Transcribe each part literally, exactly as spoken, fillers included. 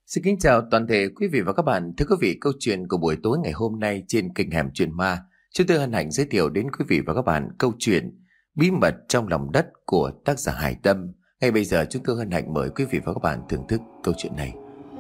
Xin kính chào toàn thể quý vị và các bạn. Thưa quý vị, câu chuyện của buổi tối ngày hôm nay trên kênh Hẻm Chuyện Ma, chúng tôi hân hạnh giới thiệu đến quý vị và các bạn câu chuyện Bí mật trong lòng đất của tác giả Hải Tâm. Ngay bây giờ chúng tôi hân hạnh mời quý vị và các bạn thưởng thức câu chuyện này.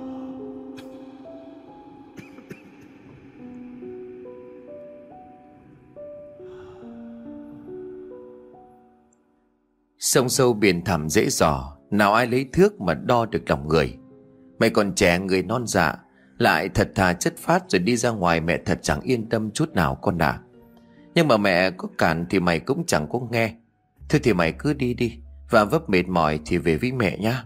Sông sâu biển thẳm dễ dò, nào ai lấy thước mà đo được lòng người. Mày còn trẻ, người non dạ, lại thật thà chất phác rồi đi ra ngoài, mẹ thật chẳng yên tâm chút nào con ạ. Nhưng mà mẹ có cản thì mày cũng chẳng có nghe. Thôi thì mày cứ đi đi, và vấp mệt mỏi thì về với mẹ nhá.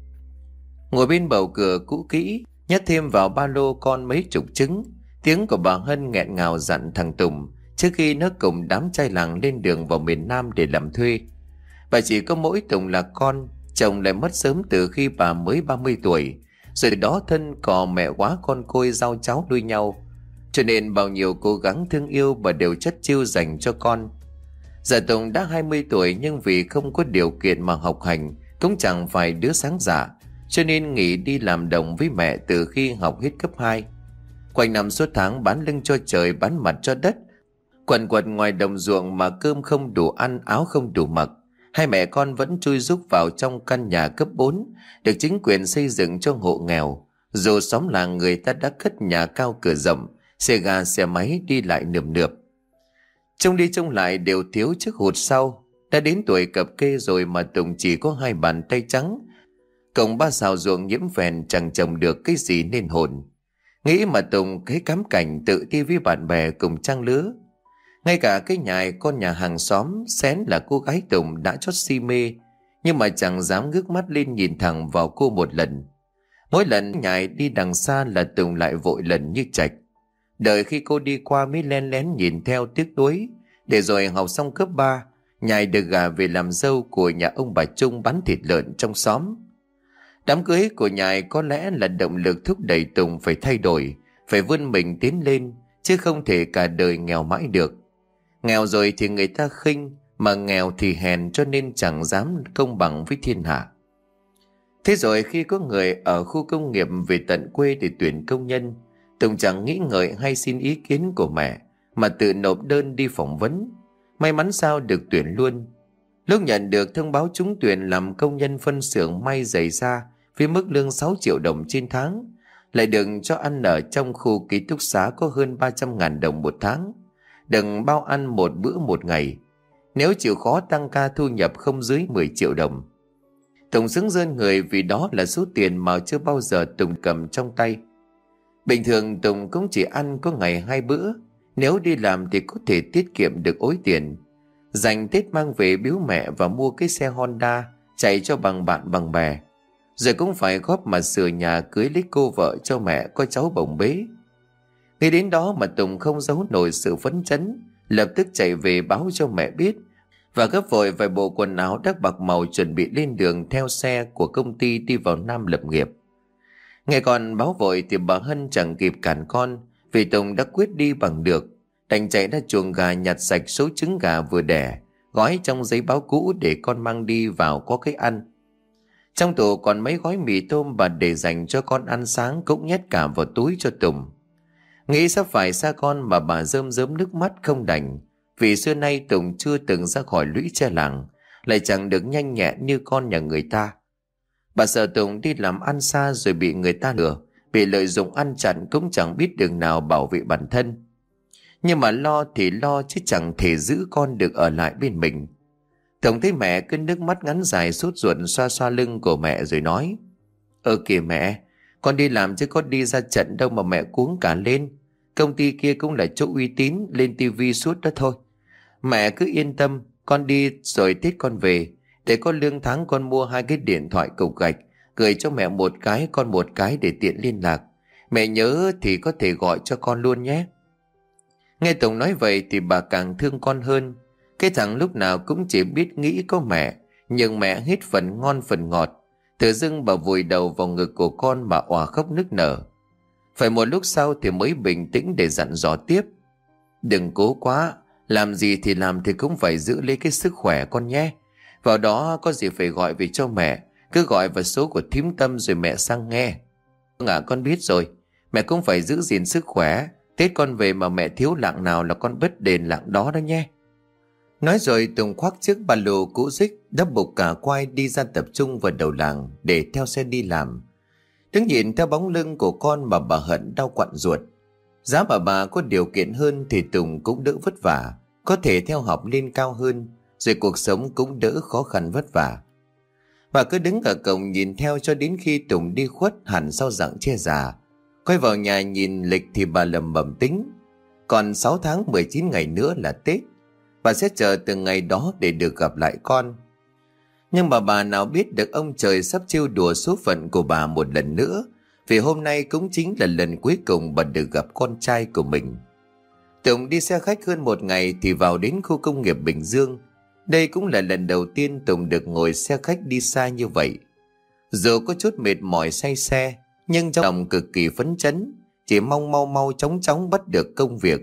Ngồi bên bầu cửa cũ kỹ, nhét thêm vào ba lô con mấy chục trứng. Tiếng của bà Hân nghẹn ngào dặn thằng Tùng trước khi nó cùng đám trai làng lên đường vào miền Nam để làm thuê. Bà chỉ có mỗi Tùng là con, chồng lại mất sớm từ khi bà mới ba mươi tuổi. Rồi đó thân cò mẹ quá con côi giao cháu nuôi nhau, cho nên bao nhiêu cố gắng thương yêu bà đều chất chiêu dành cho con. Giờ Tùng đã hai mươi tuổi, nhưng vì không có điều kiện mà học hành, cũng chẳng phải đứa sáng dạ, cho nên nghỉ đi làm đồng với mẹ từ khi học hết cấp hai. Quanh năm suốt tháng bán lưng cho trời bán mặt cho đất, quần quật ngoài đồng ruộng mà cơm không đủ ăn, áo không đủ mặc. Hai mẹ con vẫn chui rúc vào trong căn nhà cấp bốn được chính quyền xây dựng cho hộ nghèo. Dù xóm làng người ta đã cất nhà cao cửa rộng, xe ga xe máy đi lại nườm nượp. Trông đi trông lại đều thiếu chiếc hụt sau. Đã đến tuổi cập kê rồi mà Tùng chỉ có hai bàn tay trắng, cộng ba xào ruộng nhiễm phèn, chẳng trồng được cái gì nên hồn. Nghĩ mà Tùng thấy cám cảnh tự đi với bạn bè cùng trang lứa. Ngay cả cái nhài con nhà hàng xóm xén là cô gái Tùng đã chót si mê, nhưng mà chẳng dám ngước mắt lên nhìn thẳng vào cô một lần. Mỗi lần nhài đi đằng xa là Tùng lại vội lần như chạch. Đợi khi cô đi qua mới len lén nhìn theo tiếc nuối. Để rồi học xong cấp ba, nhài được gả về làm dâu của nhà ông bà Trung bán thịt lợn trong xóm. Đám cưới của nhài có lẽ là động lực thúc đẩy Tùng phải thay đổi, phải vươn mình tiến lên, chứ không thể cả đời nghèo mãi được. Nghèo rồi thì người ta khinh, mà nghèo thì hèn, cho nên chẳng dám công bằng với thiên hạ. Thế rồi khi có người ở khu công nghiệp về tận quê để tuyển công nhân, Tùng chẳng nghĩ ngợi hay xin ý kiến của mẹ, mà tự nộp đơn đi phỏng vấn. May mắn sao được tuyển luôn. Lúc nhận được thông báo trúng tuyển làm công nhân phân xưởng may giày da với mức lương sáu triệu đồng trên tháng, lại được cho ăn ở trong khu ký túc xá có hơn ba trăm ngàn đồng một tháng, đừng bao ăn một bữa một ngày. Nếu chịu khó tăng ca thu nhập không dưới mười triệu đồng. Tùng sướng rơn người vì đó là số tiền mà chưa bao giờ Tùng cầm trong tay. Bình thường Tùng cũng chỉ ăn có ngày hai bữa, nếu đi làm thì có thể tiết kiệm được ối tiền, dành Tết mang về biếu mẹ và mua cái xe Honda chạy cho bằng bạn bằng bè. Rồi cũng phải góp mà sửa nhà, cưới lấy cô vợ cho mẹ có cháu bồng bế. Ngay đến đó mà Tùng không giấu nổi sự phấn chấn, lập tức chạy về báo cho mẹ biết và gấp vội vài bộ quần áo đắt bạc màu chuẩn bị lên đường theo xe của công ty đi vào Nam lập nghiệp. Nghe con báo vội thì bà Hân chẳng kịp cản con, vì Tùng đã quyết đi bằng được, đành chạy ra chuồng gà nhặt sạch số trứng gà vừa đẻ, gói trong giấy báo cũ để con mang đi vào có cái ăn. Trong tủ còn mấy gói mì tôm bà để dành cho con ăn sáng cũng nhét cả vào túi cho Tùng. Nghĩ sắp phải xa con mà bà rơm rớm nước mắt không đành, vì xưa nay Tùng chưa từng ra khỏi lũy tre làng, lại chẳng được nhanh nhẹn như con nhà người ta. Bà sợ Tùng đi làm ăn xa rồi bị người ta lừa, bị lợi dụng ăn chặn, cũng chẳng biết đường nào bảo vệ bản thân. Nhưng mà lo thì lo chứ chẳng thể giữ con được ở lại bên mình. Tùng thấy mẹ cứ nước mắt ngắn dài sốt ruột xoa xoa lưng của mẹ rồi nói: Ơ kìa mẹ, con đi làm chứ có đi ra trận đâu mà mẹ cuống cả lên. Công ty kia cũng là chỗ uy tín, lên tivi suốt đó thôi. Mẹ cứ yên tâm, con đi rồi Tết con về, để có lương tháng con mua hai cái điện thoại cục gạch, gửi cho mẹ một cái, con một cái để tiện liên lạc. Mẹ nhớ thì có thể gọi cho con luôn nhé. Nghe Tùng nói vậy thì bà càng thương con hơn. Cái thằng lúc nào cũng chỉ biết nghĩ có mẹ, nhưng mẹ hết phần ngon phần ngọt. Tự dưng bà vùi đầu vào ngực của con mà òa khóc nức nở. Phải một lúc sau thì mới bình tĩnh để dặn dò tiếp: Đừng cố quá, làm gì thì làm thì cũng phải giữ lấy cái sức khỏe con nhé. Vào đó có gì phải gọi về cho mẹ, cứ gọi vào số của thím Tâm rồi mẹ sang nghe. À, con biết rồi. Mẹ cũng phải giữ gìn sức khỏe. Tết con về mà mẹ thiếu lạng nào là con bớt đền lạng đó đó nhé. Nói rồi Tùng khoác chiếc ba lô cũ rích, đắp bục cả quai đi ra tập trung vào đầu làng để theo xe đi làm. Đứng nhìn theo bóng lưng của con mà bà Hận đau quặn ruột. Giá mà bà có điều kiện hơn thì Tùng cũng đỡ vất vả, có thể theo học lên cao hơn, rồi cuộc sống cũng đỡ khó khăn vất vả. Bà cứ đứng ở cổng nhìn theo cho đến khi Tùng đi khuất hẳn sau rặng che già. Quay vào nhà nhìn lịch thì bà lầm bầm tính. Còn sáu tháng mười chín ngày nữa là Tết. Bà sẽ chờ từng ngày đó để được gặp lại con. Nhưng mà bà nào biết được ông trời sắp trêu đùa số phận của bà một lần nữa, vì hôm nay cũng chính là lần cuối cùng bà được gặp con trai của mình. Tùng đi xe khách hơn một ngày thì vào đến khu công nghiệp Bình Dương. Đây cũng là lần đầu tiên Tùng được ngồi xe khách đi xa như vậy. Dù có chút mệt mỏi say xe, nhưng trong lòng cực kỳ phấn chấn, chỉ mong mau mau chóng chóng bắt được công việc.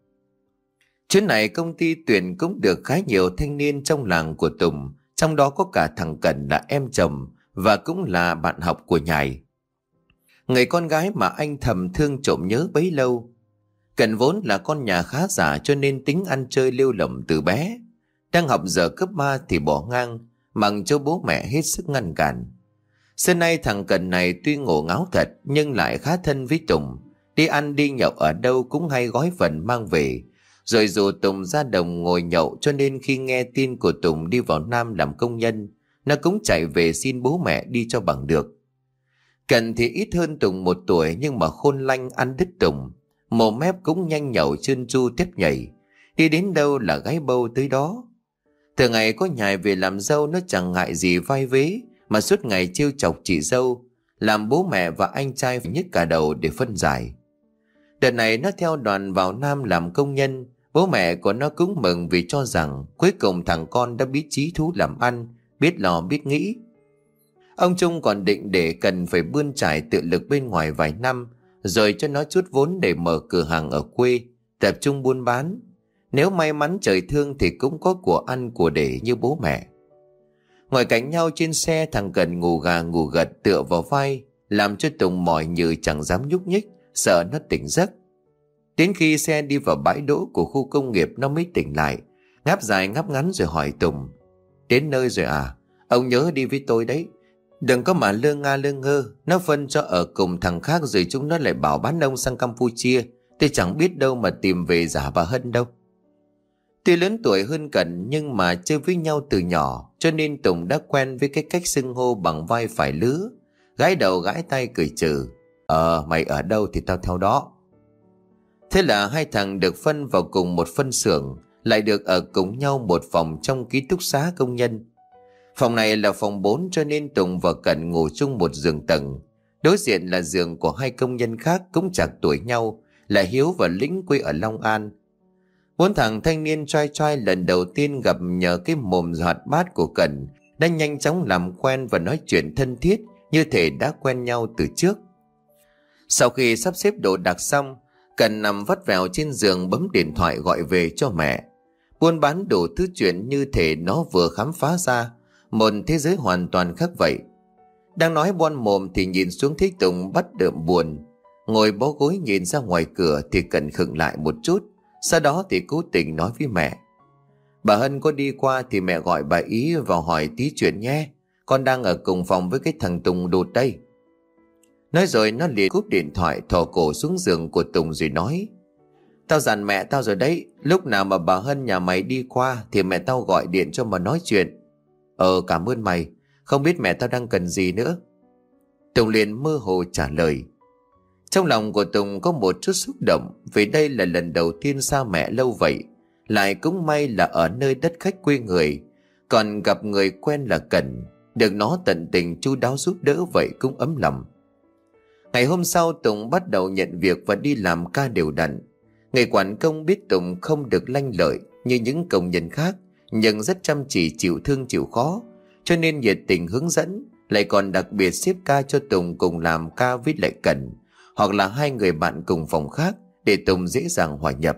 Chuyến này công ty tuyển cũng được khá nhiều thanh niên trong làng của Tùng, trong đó có cả thằng Cần là em chồng và cũng là bạn học của Nhài, người con gái mà anh thầm thương trộm nhớ bấy lâu. Cần vốn là con nhà khá giả cho nên tính ăn chơi lêu lỏng từ bé. Đang học giờ cấp ba thì bỏ ngang, mặc cho bố mẹ hết sức ngăn cản. Xưa nay thằng Cần này tuy ngổ ngáo thật nhưng lại khá thân với Tùng. Đi ăn đi nhậu ở đâu cũng hay gói phần mang về. Rồi dù Tùng ra đồng ngồi nhậu cho nên khi nghe tin của Tùng đi vào Nam làm công nhân, nó cũng chạy về xin bố mẹ đi cho bằng được. Cần thì ít hơn Tùng một tuổi nhưng mà khôn lanh ăn đứt Tùng. Mồm mép cũng nhanh nhậu trơn tru tiếp nhảy. Đi đến đâu là gái bâu tới đó. Từ ngày có Nhài về làm dâu nó chẳng ngại gì vai vế mà suốt ngày trêu chọc chị dâu, làm bố mẹ và anh trai phải nhức cả đầu để phân giải. Đợt này nó theo đoàn vào Nam làm công nhân. Bố mẹ của nó cũng mừng vì cho rằng cuối cùng thằng con đã biết chí thú làm ăn, biết lo biết nghĩ. Ông Trung còn định để Cần phải bươn trải tự lực bên ngoài vài năm, rồi cho nó chút vốn để mở cửa hàng ở quê, tập trung buôn bán. Nếu may mắn trời thương thì cũng có của ăn của để như bố mẹ. Ngồi cạnh nhau trên xe, thằng Cần ngủ gà ngủ gật tựa vào vai, làm cho Tùng mỏi như chẳng dám nhúc nhích, sợ nó tỉnh giấc. Đến khi xe đi vào bãi đỗ của khu công nghiệp nó mới tỉnh lại, ngáp dài ngáp ngắn rồi hỏi Tùng: "Đến nơi rồi à? Ông nhớ đi với tôi đấy. Đừng có mà lơ nga lơ ngơ, nó phân cho ở cùng thằng khác rồi chúng nó lại bảo bán ông sang Campuchia. Tôi chẳng biết đâu mà tìm về giả bà Hân đâu." Tuy lớn tuổi hơn Cần nhưng mà chơi với nhau từ nhỏ, cho nên Tùng đã quen với cái cách xưng hô bằng vai phải lứa, gãi đầu gãi tay cười trừ: "Ờ, mày ở đâu thì tao theo đó." Thế là hai thằng được phân vào cùng một phân xưởng, lại được ở cùng nhau một phòng trong ký túc xá công nhân. Phòng này là phòng bốn cho nên Tùng và Cần ngủ chung một giường tầng. Đối diện là giường của hai công nhân khác cũng chạc tuổi nhau, là Hiếu và Lĩnh quê ở Long An. Bốn thằng thanh niên trai trai lần đầu tiên gặp nhờ cái mồm hoạt bát của Cần đã nhanh chóng làm quen và nói chuyện thân thiết như thể đã quen nhau từ trước. Sau khi sắp xếp đồ đạc xong, Cần nằm vắt vẻo trên giường bấm điện thoại gọi về cho mẹ. Buôn bán đủ thứ chuyện như thể nó vừa khám phá ra một thế giới hoàn toàn khác vậy. Đang nói bon mồm thì nhìn xuống thấy Tùng bắt đượm buồn. Ngồi bó gối nhìn ra ngoài cửa thì Cần khựng lại một chút, sau đó thì cố tình nói với mẹ: "Bà Hân có đi qua thì mẹ gọi bà ý vào hỏi tí chuyện nhé. Con đang ở cùng phòng với cái thằng Tùng đột đây." Nói rồi nó liền cúp điện thoại, thò cổ xuống giường của Tùng rồi nói: "Tao dặn mẹ tao rồi đấy, lúc nào mà bà Hân nhà mày đi qua thì mẹ tao gọi điện cho mà nói chuyện." "Ờ, cảm ơn mày, không biết mẹ tao đang cần gì nữa." Tùng liền mơ hồ trả lời. Trong lòng của Tùng có một chút xúc động vì đây là lần đầu tiên xa mẹ lâu vậy, lại cũng may là ở nơi đất khách quê người, còn gặp người quen là Cần, được nó tận tình chu đáo giúp đỡ vậy cũng ấm lòng. Ngày hôm sau Tùng bắt đầu nhận việc và đi làm ca đều đặn. Người quản công biết Tùng không được lanh lợi như những công nhân khác, nhưng rất chăm chỉ chịu thương chịu khó, cho nên nhiệt tình hướng dẫn, lại còn đặc biệt xếp ca cho Tùng cùng làm ca với lại Cần, hoặc là hai người bạn cùng phòng khác để Tùng dễ dàng hòa nhập.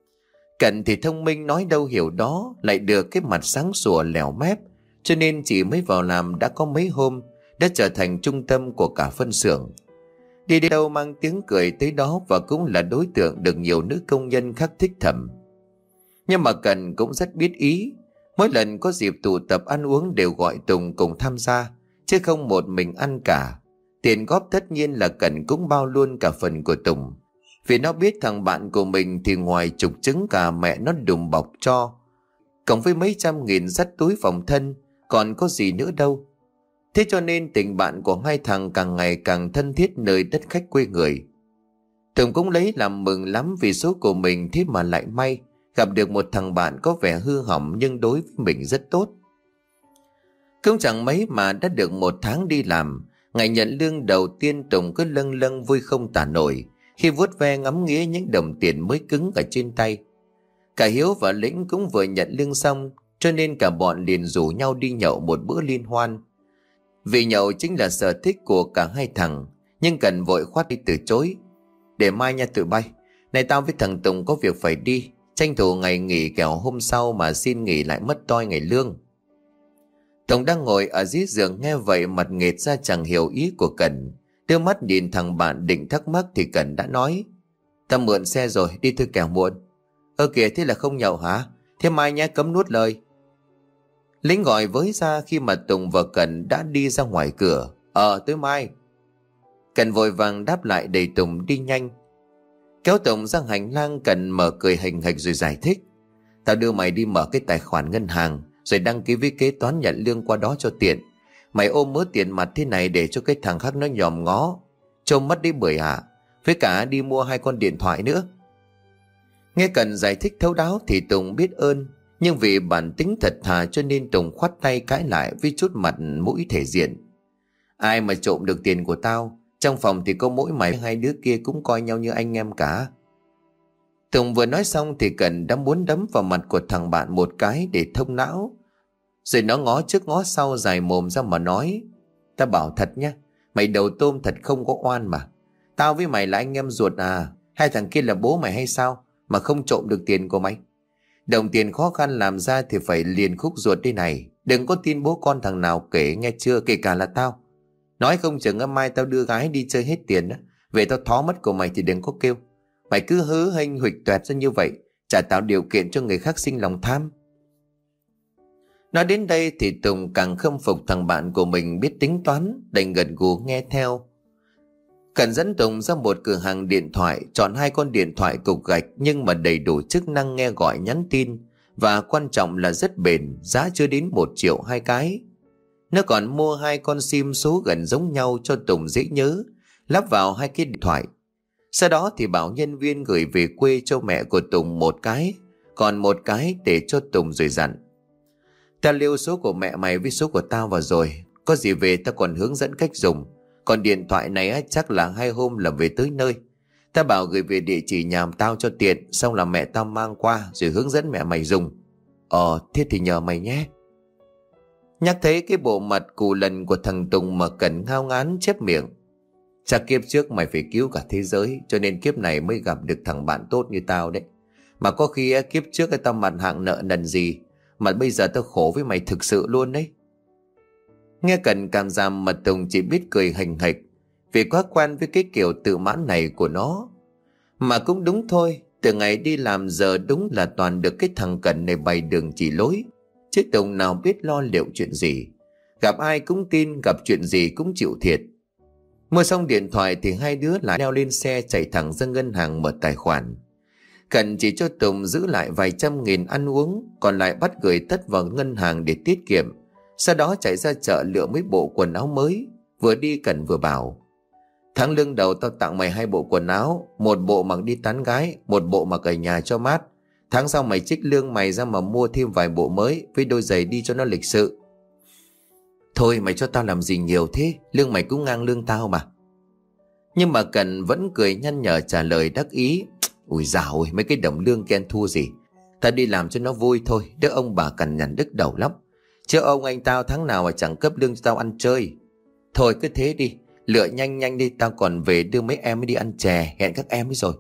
Cần thì thông minh nói đâu hiểu đó, lại được cái mặt sáng sủa lèo mép, cho nên chỉ mới vào làm đã có mấy hôm đã trở thành trung tâm của cả phân xưởng. Đi đến đâu mang tiếng cười tới đó, và cũng là đối tượng được nhiều nữ công nhân khác thích thầm. Nhưng mà Cần cũng rất biết ý. Mỗi lần có dịp tụ tập ăn uống đều gọi Tùng cùng tham gia, chứ không một mình ăn cả. Tiền góp tất nhiên là Cần cũng bao luôn cả phần của Tùng, vì nó biết thằng bạn của mình thì ngoài trục trứng cả mẹ nó đùm bọc cho, cộng với mấy trăm nghìn dắt túi phòng thân, còn có gì nữa đâu. Thế cho nên tình bạn của hai thằng càng ngày càng thân thiết nơi đất khách quê người. Tùng cũng lấy làm mừng lắm vì số của mình thế mà lại may gặp được một thằng bạn có vẻ hư hỏng nhưng đối với mình rất tốt. Cũng chẳng mấy mà đã được một tháng đi làm. Ngày nhận lương đầu tiên, Tùng cứ lâng lâng vui không tả nổi khi vuốt ve ngắm nghía những đồng tiền mới cứng ở trên tay. Cả Hiếu và Lĩnh cũng vừa nhận lương xong, cho nên cả bọn liền rủ nhau đi nhậu một bữa liên hoan. Vì nhậu chính là sở thích của cả hai thằng, nhưng Cần vội khoát đi từ chối. Để mai nha tụi bay, này tao với thằng Tùng có việc phải đi, tranh thủ ngày nghỉ kẻo hôm sau mà xin nghỉ lại mất toi ngày lương. Tùng đang ngồi ở dưới giường nghe vậy mặt nghệt ra chẳng hiểu ý của Cần. Đưa mắt nhìn thằng bạn định thắc mắc thì Cần đã nói: "Tao mượn xe rồi, đi thôi kẻo muộn." "Ơ kìa, thế là không nhậu hả? Thế mai nhé, cấm nuốt lời." Lính gọi với ra khi mà Tùng và Cần đã đi ra ngoài cửa: "Ờ, tới mai." Cần vội vàng đáp lại đẩy Tùng đi nhanh. Kéo Tùng ra hành lang, Cần mở cười hình hạch rồi giải thích: "Tao đưa mày đi mở cái tài khoản ngân hàng, rồi đăng ký với kế toán nhận lương qua đó cho tiện. Mày ôm mớ tiền mặt thế này để cho cái thằng khác nó nhòm ngó, trông mất đi bưởi hả? Với cả đi mua hai con điện thoại nữa." Nghe Cần giải thích thấu đáo thì Tùng biết ơn, nhưng vì bản tính thật thà cho nên Tùng khoát tay cãi lại với chút mặt mũi thể diện: "Ai mà trộm được tiền của tao? Trong phòng thì có mỗi mày, hai đứa kia cũng coi nhau như anh em cả." Tùng vừa nói xong thì Cần đã muốn đấm vào mặt của thằng bạn một cái để thông não. Rồi nó ngó trước ngó sau dài mồm ra mà nói: "Ta bảo thật nhá, mày đầu tôm thật không có oan mà. Tao với mày là anh em ruột à? Hai thằng kia là bố mày hay sao mà không trộm được tiền của mày? Đồng tiền khó khăn làm ra thì phải liền khúc ruột đây này. Đừng có tin bố con thằng nào kể, nghe chưa, kể cả là tao. Nói không chừng hôm mai tao đưa gái đi chơi hết tiền đó, về tao thó mất của mày thì đừng có kêu. Mày cứ hớ hênh huỵch toẹt ra như vậy, chả tạo điều kiện cho người khác sinh lòng tham." Nói đến đây thì Tùng càng khâm phục thằng bạn của mình biết tính toán, đành gật gù nghe theo. Cần dẫn Tùng ra một cửa hàng điện thoại, chọn hai con điện thoại cục gạch nhưng mà đầy đủ chức năng nghe gọi nhắn tin, và quan trọng là rất bền, giá chưa đến một triệu hai cái. Nó còn mua hai con sim số gần giống nhau cho Tùng dễ nhớ, lắp vào hai cái điện thoại. Sau đó thì bảo nhân viên gửi về quê cho mẹ của Tùng một cái, còn một cái để cho Tùng rồi dặn: "Ta lưu số của mẹ mày với số của tao vào rồi, có gì về ta còn hướng dẫn cách dùng. Còn điện thoại này á, chắc là hai hôm là về tới nơi. Ta bảo gửi về địa chỉ nhà tao cho tiện, xong là mẹ tao mang qua rồi hướng dẫn mẹ mày dùng." "Ờ, thế thì nhờ mày nhé." Nhắc thấy cái bộ mặt cù lần của thằng Tùng mà Cần ngao ngán chép miệng: "Chắc kiếp trước mày phải cứu cả thế giới, cho nên kiếp này mới gặp được thằng bạn tốt như tao đấy. Mà có khi á, kiếp trước tao mặt hạng nợ nần gì mà bây giờ tao khổ với mày thực sự luôn đấy." Nghe Cần cảm giảm mà Tùng chỉ biết cười hành hạch, vì quá quen với cái kiểu tự mãn này của nó. Mà cũng đúng thôi, từ ngày đi làm giờ đúng là toàn được cái thằng Cần này bày đường chỉ lối, chứ Tùng nào biết lo liệu chuyện gì. Gặp ai cũng tin, gặp chuyện gì cũng chịu thiệt. Mua xong điện thoại thì hai đứa lại leo lên xe chạy thẳng ra ngân hàng mở tài khoản. Cần chỉ cho Tùng giữ lại vài trăm nghìn ăn uống, còn lại bắt gửi tất vào ngân hàng để tiết kiệm. Sau đó chạy ra chợ lựa mấy bộ quần áo mới. Vừa đi Cần vừa bảo: "Tháng lương đầu tao tặng mày hai bộ quần áo, một bộ mặc đi tán gái, một bộ mặc ở nhà cho mát. Tháng sau mày trích lương mày ra mà mua thêm vài bộ mới với đôi giày đi cho nó lịch sự." "Thôi mày cho tao làm gì nhiều thế, lương mày cũng ngang lương tao mà." Nhưng mà Cần vẫn cười nhăn nhở trả lời đắc ý: "Ui dào ôi, mấy cái đồng lương ken thua gì. Tao đi làm cho nó vui thôi, đứa ông bà cằn nhằn đứt đầu lắm. Chứ ông anh tao tháng nào mà chẳng cấp lương cho tao ăn chơi. Thôi cứ thế đi, lựa nhanh nhanh đi, tao còn về đưa mấy em ấy đi ăn chè, hẹn các em ấy rồi."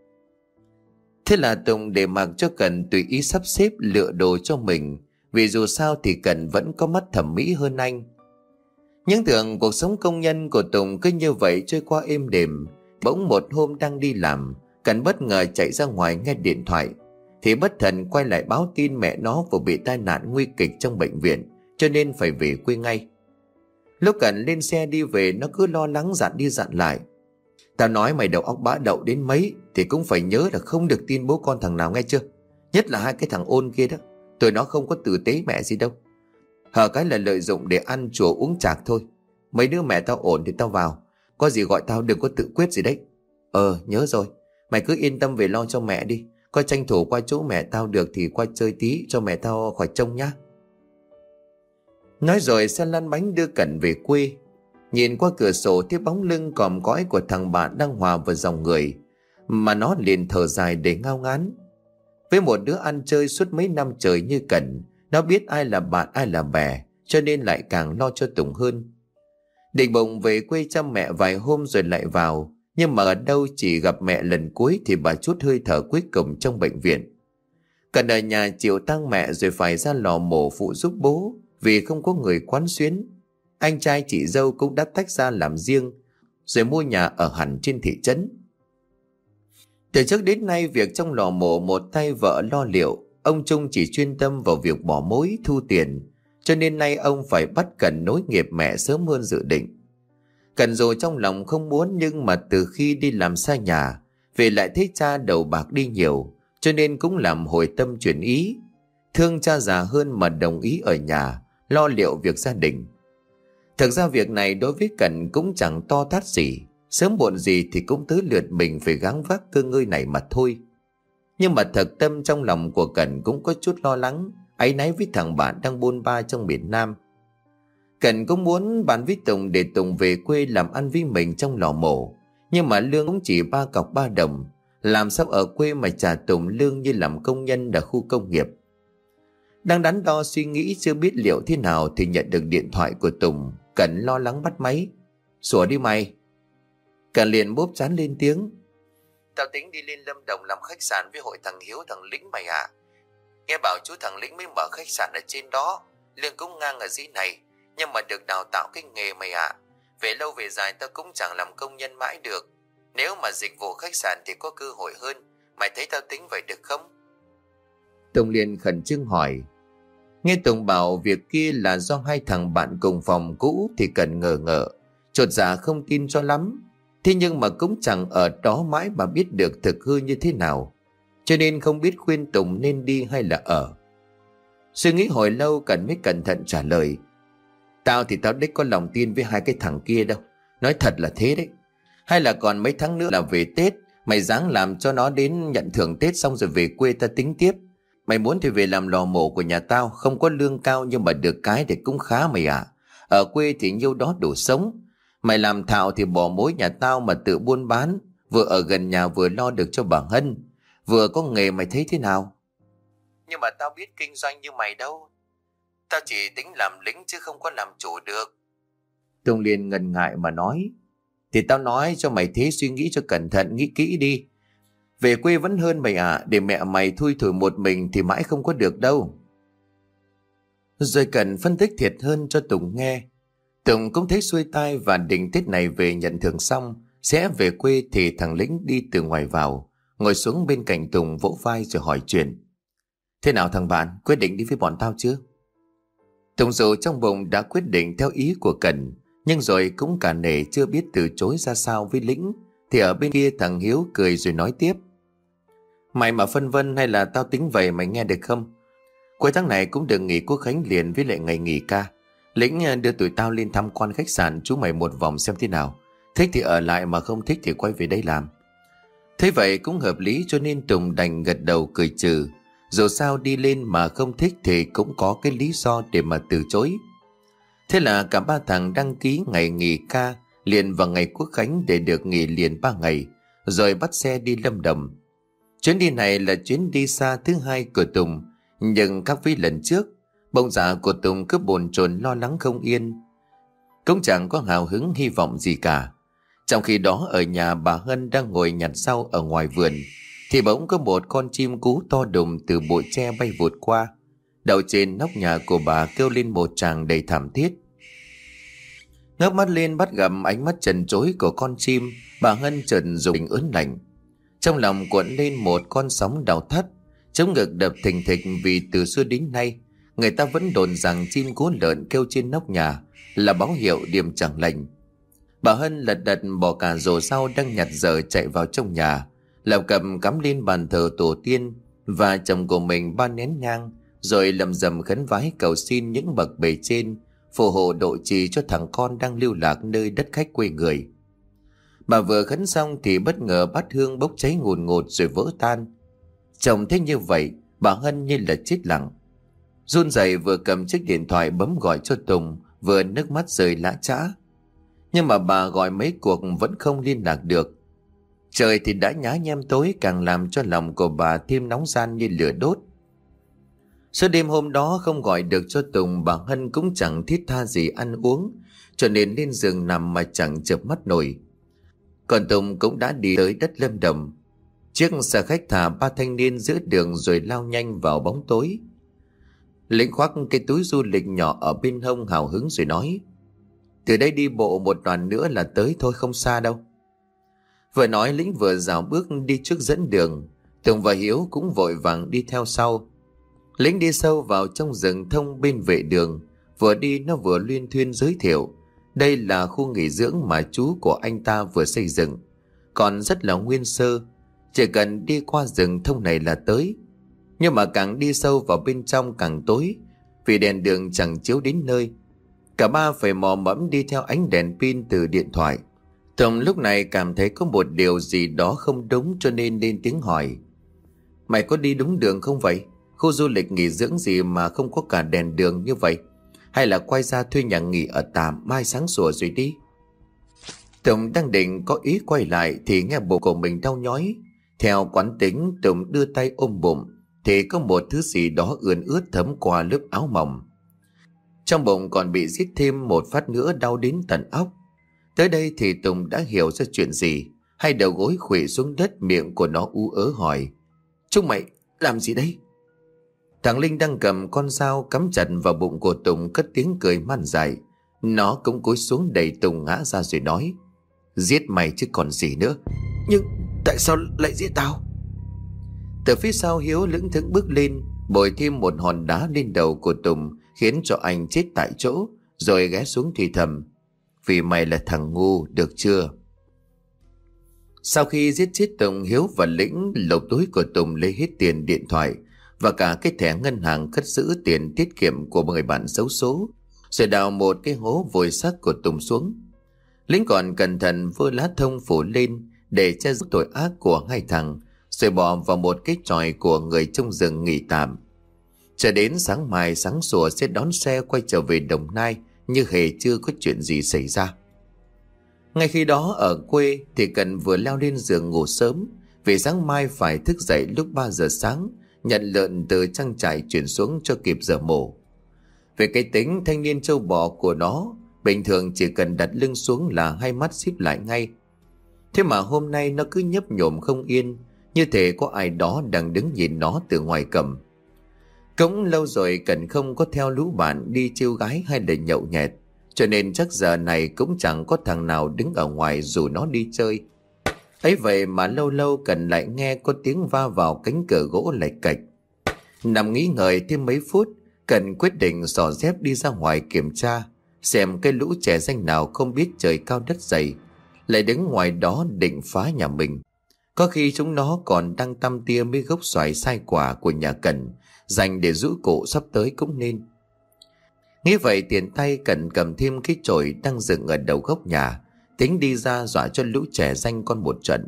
Thế là Tùng để mặc cho Cần tùy ý sắp xếp lựa đồ cho mình, vì dù sao thì Cần vẫn có mắt thẩm mỹ hơn anh. Những tưởng cuộc sống công nhân của Tùng cứ như vậy trôi qua êm đềm. Bỗng một hôm đang đi làm, Cần bất ngờ chạy ra ngoài nghe điện thoại, thì bất thần quay lại báo tin mẹ nó vừa bị tai nạn nguy kịch trong bệnh viện, cho nên phải về quê ngay. Lúc Cần lên xe đi về, nó cứ lo lắng dặn đi dặn lại: "Tao nói mày đầu óc bã đậu đến mấy thì cũng phải nhớ là không được tin bố con thằng nào, nghe chưa? Nhất là hai cái thằng ôn kia đó, tụi nó không có tử tế mẹ gì đâu. Hở cái là lợi dụng để ăn chùa uống chạc thôi. Mấy đứa mẹ tao ổn thì tao vào, có gì gọi tao, đừng có tự quyết gì đấy." "Ờ, nhớ rồi. Mày cứ yên tâm về lo cho mẹ đi. Có tranh thủ qua chỗ mẹ tao được thì qua chơi tí cho mẹ tao khỏi trông nhá." Nói rồi xe lăn bánh đưa Cẩn về quê. Nhìn qua cửa sổ thấy bóng lưng còm cõi của thằng bạn đang hòa vào dòng người, mà nó liền thở dài để ngao ngán. Với một đứa ăn chơi suốt mấy năm trời như Cẩn, nó biết ai là bạn ai là bè, cho nên lại càng lo cho Tùng hơn. Định bụng về quê chăm mẹ vài hôm rồi lại vào, nhưng mà ở đâu chỉ gặp mẹ lần cuối thì bà chút hơi thở cuối cùng trong bệnh viện. Cần ở nhà chịu tang mẹ rồi phải ra lò mổ phụ giúp bố vì không có người quán xuyến. Anh trai chị dâu cũng đã tách ra làm riêng, rồi mua nhà ở hẳn trên thị trấn. Từ trước đến nay, việc trong lò mổ một tay vợ lo liệu, ông Trung chỉ chuyên tâm vào việc bỏ mối thu tiền, cho nên nay ông phải bắt Cần nối nghiệp mẹ sớm hơn dự định. Cần dù trong lòng không muốn, nhưng mà từ khi đi làm xa nhà về lại thấy cha đầu bạc đi nhiều, cho nên cũng làm hồi tâm chuyển ý, thương cha già hơn mà đồng ý ở nhà lo liệu việc gia đình. Thực ra việc này đối với Cần cũng chẳng to tát gì, sớm muộn gì thì cũng tới lượt mình phải gắng vác cơ ngơi này mà thôi. Nhưng mà thật tâm trong lòng của Cần cũng có chút lo lắng, áy náy với thằng bạn đang bôn ba trong miền Nam. Cần cũng muốn bàn với Tùng để Tùng về quê làm ăn với mình trong lò mổ, nhưng mà lương cũng chỉ ba cọc ba đồng, làm sao ở quê mà trả Tùng lương như làm công nhân ở khu công nghiệp. Đang đắn đo suy nghĩ chưa biết liệu thế nào thì nhận được điện thoại của Tùng. Cần lo lắng bắt máy: "Sủa đi mày." Cần liền bốp chán lên tiếng: "Tao tính đi lên Lâm Đồng làm khách sạn với hội thằng Hiếu thằng Lĩnh mày ạ. Nghe bảo chú thằng Lĩnh mới mở khách sạn ở trên đó, lương cũng ngang ở dưới này, nhưng mà được đào tạo cái nghề mày ạ. Về lâu về dài tao cũng chẳng làm công nhân mãi được. Nếu mà dịch vụ khách sạn thì có cơ hội hơn, mày thấy tao tính vậy được không?" Tùng liền khẩn trương hỏi. Nghe Tùng bảo việc kia là do hai thằng bạn cùng phòng cũ thì Cần ngờ ngợ, chột dạ không tin cho lắm. Thế nhưng mà cũng chẳng ở đó mãi mà biết được thực hư như thế nào, cho nên không biết khuyên Tùng nên đi hay là ở. Suy nghĩ hồi lâu, Cần mới cẩn thận trả lời: "Tao thì tao đích có lòng tin với hai cái thằng kia đâu, nói thật là thế đấy. Hay là còn mấy tháng nữa là về Tết, mày ráng làm cho nó đến nhận thưởng Tết xong rồi về quê ta tính tiếp. Mày muốn thì về làm lò mổ của nhà tao, không có lương cao nhưng mà được cái thì cũng khá mày ạ. Ở quê thì nhiêu đó đủ sống. Mày làm thạo thì bỏ mối nhà tao mà tự buôn bán, vừa ở gần nhà vừa lo được cho bà Hân, vừa có nghề, mày thấy thế nào?" "Nhưng mà tao biết kinh doanh như mày đâu. Tao chỉ tính làm lính chứ không có làm chủ được." Tùng liền ngần ngại mà nói: "Thì tao nói cho mày thế, suy nghĩ cho cẩn thận, nghĩ kỹ đi. Về quê vẫn hơn mày ạ, để mẹ mày thui thủi một mình thì mãi không có được đâu." Rồi Cần phân tích thiệt hơn cho Tùng nghe. Tùng cũng thấy xuôi tai và định Tết này về nhận thưởng xong sẽ về quê thì thằng Lĩnh đi từ ngoài vào, ngồi xuống bên cạnh Tùng vỗ vai rồi hỏi chuyện: "Thế nào thằng bạn, quyết định đi với bọn tao chưa?" Tùng dù trong bụng đã quyết định theo ý của Cần, nhưng rồi cũng cả nể chưa biết từ chối ra sao với Lĩnh, thì ở bên kia thằng Hiếu cười rồi nói tiếp: "Mày mà phân vân hay là tao tính vậy mày nghe được không? Cuối tháng này cũng được nghỉ Quốc khánh liền với lại ngày nghỉ ca. Lĩnh đưa tụi tao lên tham quan khách sạn chú mày một vòng xem thế nào. Thích thì ở lại, mà không thích thì quay về đây làm." Thế vậy cũng hợp lý, cho nên Tùng đành gật đầu cười trừ. Dù sao đi lên mà không thích thì cũng có cái lý do để mà từ chối. Thế là cả ba thằng đăng ký ngày nghỉ ca liền vào ngày Quốc khánh để được nghỉ liền ba ngày, rồi bắt xe đi Lâm Đồng. Chuyến đi này là chuyến đi xa thứ hai của Tùng, nhưng khác với lần trước, bông dạ của Tùng cứ bồn chồn lo lắng không yên, cũng chẳng có hào hứng hy vọng gì cả. Trong khi đó ở nhà, bà Hân đang ngồi nhặt rau ở ngoài vườn, thì bỗng có một con chim cú to đùng từ bụi tre bay vụt qua. Đậu trên nóc nhà của bà kêu lên một tràng đầy thảm thiết. Ngước mắt lên bắt gặp ánh mắt trần trối của con chim, bà Hân chợt dùng ớn lạnh. Trong lòng cuộn lên một con sóng đau thắt, chống ngực đập thình thịch vì từ xưa đến nay người ta vẫn đồn rằng chim cú lợn kêu trên nóc nhà là báo hiệu điềm chẳng lành. Bà Hân lật đật bỏ cả rổ rau đang nhặt dở chạy vào trong nhà, lầm cầm cắm lên bàn thờ tổ tiên và chồng của mình ba nén nhang, rồi lầm rầm khấn vái cầu xin những bậc bề trên phù hộ độ trì cho thằng con đang lưu lạc nơi đất khách quê người. Bà vừa khấn xong thì bất ngờ bát hương bốc cháy ngùn ngụt rồi vỡ tan. Chồng thấy như vậy, bà Hân như là chết lặng, run rẩy vừa cầm chiếc điện thoại bấm gọi cho Tùng, vừa nước mắt rơi lã chã. Nhưng mà bà gọi mấy cuộc vẫn không liên lạc được. Trời thì đã nhá nhem tối, càng làm cho lòng của bà thêm nóng gian như lửa đốt. Suốt đêm hôm đó không gọi được cho Tùng, bà Hân cũng chẳng thiết tha gì ăn uống, cho nên lên giường nằm mà chẳng chợp mắt nổi. Còn Tùng cũng đã đi tới đất Lâm Đồng. Chiếc xe khách thả ba thanh niên giữa đường rồi lao nhanh vào bóng tối. Lĩnh khoác cái túi du lịch nhỏ ở bên hông hào hứng rồi nói: "Từ đây đi bộ một đoạn nữa là tới thôi, không xa đâu." Vừa nói Lĩnh vừa dạo bước đi trước dẫn đường. Tùng và Hiếu cũng vội vàng đi theo sau. Lĩnh đi sâu vào trong rừng thông bên vệ đường, vừa đi nó vừa luyên thuyên giới thiệu đây là khu nghỉ dưỡng mà chú của anh ta vừa xây dựng, còn rất là nguyên sơ, chỉ cần đi qua rừng thông này là tới. Nhưng mà càng đi sâu vào bên trong càng tối, vì đèn đường chẳng chiếu đến nơi. Cả ba phải mò mẫm đi theo ánh đèn pin từ điện thoại. Tùng lúc này cảm thấy có một điều gì đó không đúng, cho nên lên tiếng hỏi: "Mày có đi đúng đường không vậy? Khu du lịch nghỉ dưỡng gì mà không có cả đèn đường như vậy? Hay là quay ra thuê nhà nghỉ ở tạm, mai sáng sủa rồi đi?" Tùng đang định có ý quay lại thì nghe bụng của mình đau nhói. Theo quán tính, Tùng đưa tay ôm bụng thì có một thứ gì đó ươn ướt thấm qua lớp áo mỏng. Trong bụng còn bị rít thêm một phát nữa, đau đến tận óc. Tới đây thì Tùng đã hiểu ra chuyện gì. Hai đầu gối khuỵu xuống đất, miệng của nó ú ớ hỏi: "Chúng mày làm gì đây?" Thằng Linh đang cầm con dao cắm chặt vào bụng của Tùng cất tiếng cười man dại. Nó cũng cúi xuống đẩy Tùng ngã ra rồi nói: "Giết mày chứ còn gì nữa." "Nhưng tại sao lại giết tao?" Từ phía sau Hiếu lững thững bước lên, bồi thêm một hòn đá lên đầu của Tùng, khiến cho anh chết tại chỗ, rồi ghé xuống thì thầm: "Vì mày là thằng ngu, được chưa?" Sau khi giết chết Tùng, Hiếu và Lĩnh lục túi của Tùng lấy hết tiền điện thoại và cả cái thẻ ngân hàng cất giữ tiền tiết kiệm của người bạn xấu số, rồi đào một cái hố vùi xác của Tùng xuống. Lĩnh còn cẩn thận vơ lá thông phủ lên để che giấu tội ác của hai thằng, rồi bỏ vào một cái chòi của người trong rừng nghỉ tạm. Chờ đến sáng mai sáng sủa sẽ đón xe quay trở về Đồng Nai như hề chưa có chuyện gì xảy ra. Ngay khi đó ở quê thì Cần vừa leo lên giường ngủ sớm, vì sáng mai phải thức dậy lúc ba giờ sáng nhận lợn từ trang trại chuyển xuống cho kịp giờ mổ. Về cái tính thanh niên trâu bò của nó, bình thường chỉ cần đặt lưng xuống là hai mắt xíp lại ngay. Thế mà hôm nay nó cứ nhấp nhổm không yên, như thể có ai đó đang đứng nhìn nó từ ngoài cầm. Cũng lâu rồi Cần không có theo lũ bạn đi trêu gái hay để nhậu nhẹt, cho nên chắc giờ này cũng chẳng có thằng nào đứng ở ngoài rủ nó đi chơi. Ấy vậy mà lâu lâu Cần lại nghe có tiếng va vào cánh cửa gỗ lạch cạch. Nằm nghĩ ngợi thêm mấy phút, Cần quyết định xỏ dép đi ra ngoài kiểm tra, xem cái lũ trẻ danh nào không biết trời cao đất dày lại đứng ngoài đó định phá nhà mình. Có khi chúng nó còn đang tăm tia mấy gốc xoài sai quả của nhà Cần, dành để rũ cụ sắp tới cũng nên. Nghĩ vậy tiền tay Cần cầm thêm cái chổi đang dựng ở đầu gốc nhà, tính đi ra dọa cho lũ trẻ danh con một trận.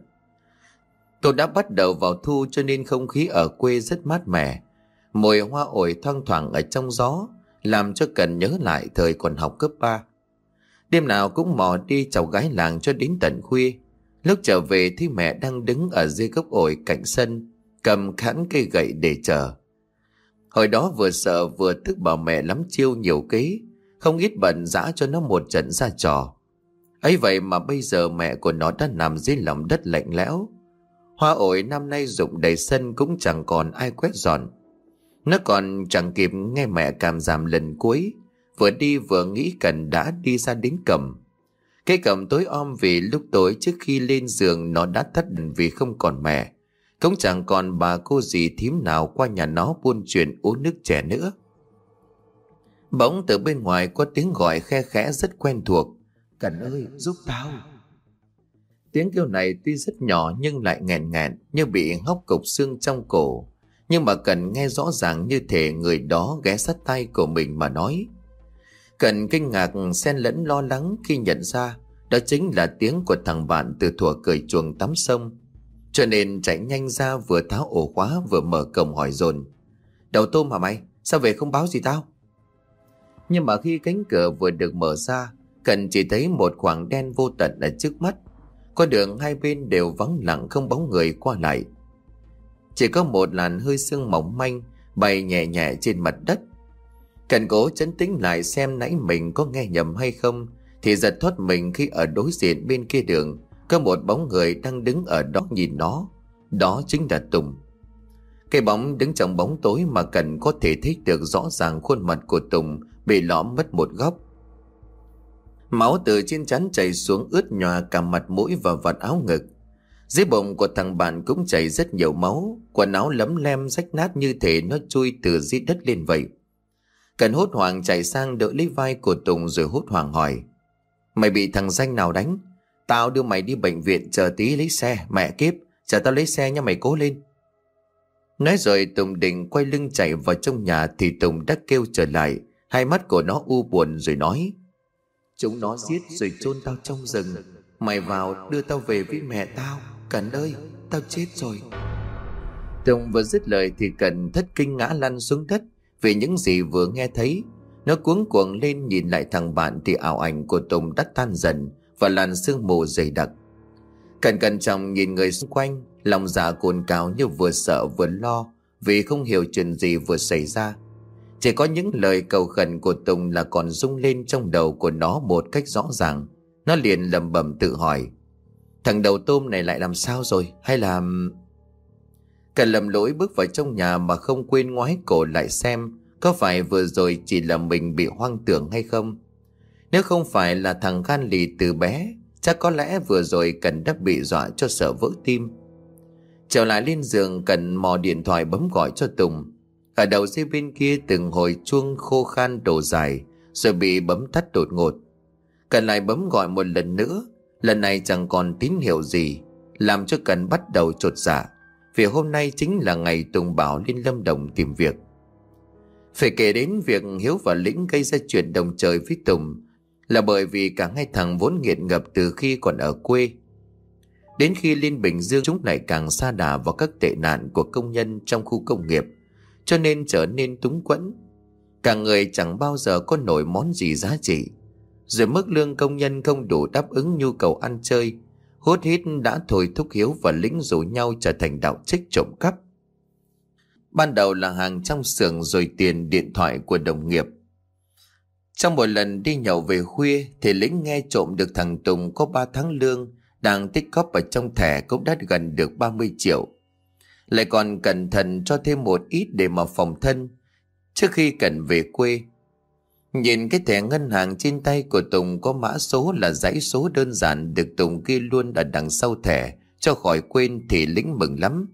Tôi đã bắt đầu vào thu cho nên không khí ở quê rất mát mẻ. Mùi hoa ổi thoang thoảng ở trong gió làm cho Cần nhớ lại thời còn học cấp ba. Đêm nào cũng mò đi chào gái làng cho đến tận khuya. Lúc trở về thì mẹ đang đứng ở dưới gốc ổi cạnh sân, cầm khẵn cây gậy để chờ. Hồi đó vừa sợ vừa tức bảo mẹ lắm chiêu nhiều kế, không ít bận dã cho nó một trận ra trò. Ấy vậy mà bây giờ mẹ của nó đã nằm dưới lòng đất lạnh lẽo. Hoa ổi năm nay rụng đầy sân cũng chẳng còn ai quét dọn. Nó còn chẳng kịp nghe mẹ cảm giảm lần cuối, vừa đi vừa nghĩ Cần đã đi ra đến cầm. Cái cổng tối om vì lúc tối trước khi lên giường nó đã thất thần vì không còn mẹ. Cũng chẳng còn bà cô dì thím nào qua nhà nó buôn chuyện uống nước chè nữa. Bỗng từ bên ngoài có tiếng gọi khe khẽ rất quen thuộc. Cần ơi, giúp tao. Tiếng kêu này tuy rất nhỏ nhưng lại nghẹn nghẹn như bị hóc cục xương trong cổ. Nhưng mà Cần nghe rõ ràng như thể người đó ghé sát tay của mình mà nói. Cần kinh ngạc xen lẫn lo lắng khi nhận ra đó chính là tiếng của thằng bạn từ thuở cởi chuồng tắm sông. Cho nên chạy nhanh ra vừa tháo ổ khóa vừa mở cổng hỏi dồn. Đầu tôm hả mày? Sao về không báo gì tao? Nhưng mà khi cánh cửa vừa được mở ra, Cần chỉ thấy một khoảng đen vô tận ở trước mắt. Con đường hai bên đều vắng lặng không bóng người qua lại. Chỉ có một làn hơi sương mỏng manh bay nhẹ nhẹ trên mặt đất. Cần cố trấn tĩnh lại xem nãy mình có nghe nhầm hay không, thì giật thoát mình khi ở đối diện bên kia đường có một bóng người đang đứng ở đó nhìn nó. Đó chính là Tùng. Cái bóng đứng trong bóng tối mà Cần có thể thấy được rõ ràng khuôn mặt của Tùng bị lõm mất một góc. Máu từ trên trán chảy xuống ướt nhòa cả mặt mũi và vạt áo ngực. Dưới bụng của thằng bạn cũng chảy rất nhiều máu, quần áo lấm lem rách nát như thể nó chui từ dưới đất lên vậy. Cần hốt hoảng chạy sang đỡ lấy vai của Tùng rồi hốt hoảng hỏi. Mày bị thằng danh nào đánh? Tao đưa mày đi bệnh viện, chờ tí lấy xe. Mẹ kiếp, chờ tao lấy xe nha, mày cố lên. Nói rồi Tùng định quay lưng chạy vào trong nhà thì Tùng đã kêu trở lại. Hai mắt của nó u buồn rồi nói. Chúng nó giết rồi chôn tao trong rừng. Mày vào đưa tao về với mẹ tao. Cần ơi, tao chết rồi. Tùng vừa dứt lời thì Cần thất kinh ngã lăn xuống đất vì những gì vừa nghe thấy. Nó cuống cuồng lên nhìn lại thằng bạn thì ảo ảnh của Tùng đã tan dần và làn sương mù dày đặc. Cần cẩn trọng nhìn người xung quanh, lòng dạ cồn cào như vừa sợ vừa lo vì không hiểu chuyện gì vừa xảy ra. Chỉ có những lời cầu khẩn của Tùng là còn rung lên trong đầu của nó một cách rõ ràng. Nó liền lẩm bẩm tự hỏi. Thằng đầu tôm này lại làm sao rồi? Hay là... Cần lầm lỗi bước vào trong nhà mà không quên ngoái cổ lại xem có phải vừa rồi chỉ là mình bị hoang tưởng hay không. Nếu không phải là thằng gan lì từ bé, chắc có lẽ vừa rồi Cần đã bị dọa cho sợ vỡ tim. Trở lại lên giường, Cần mò điện thoại bấm gọi cho Tùng. Ở đầu dây bên kia từng hồi chuông khô khan đổ dài rồi bị bấm tắt đột ngột. Cần lại bấm gọi một lần nữa. Lần này chẳng còn tín hiệu gì, làm cho Cần bắt đầu chột dạ, vì hôm nay chính là ngày Tùng bảo lên Lâm Đồng tìm việc. Phải kể đến việc Hiếu và Lĩnh gây ra chuyện đồng trời với Tùng là bởi vì cả hai thằng vốn nghiện ngập từ khi còn ở quê. Đến khi lên Bình Dương, chúng lại càng sa đà vào các tệ nạn của công nhân trong khu công nghiệp, cho nên trở nên túng quẫn. Cả người chẳng bao giờ có nổi món gì giá trị. Rồi mức lương công nhân không đủ đáp ứng nhu cầu ăn chơi, hút hít đã thôi thúc Hiếu và Lĩnh rủ nhau trở thành đạo trích trộm cắp. Ban đầu là hàng trong xưởng, rồi tiền, điện thoại của đồng nghiệp. Trong một lần đi nhậu về khuya thì Lĩnh nghe trộm được thằng Tùng có ba tháng lương đang tích cóp ở trong thẻ cũng đã gần được ba mươi triệu. Lại còn cẩn thận cho thêm một ít để mà phòng thân trước khi cần về quê. Nhìn cái thẻ ngân hàng trên tay của Tùng có mã số là dãy số đơn giản được Tùng ghi luôn ở đằng sau thẻ cho khỏi quên thì Lĩnh mừng lắm.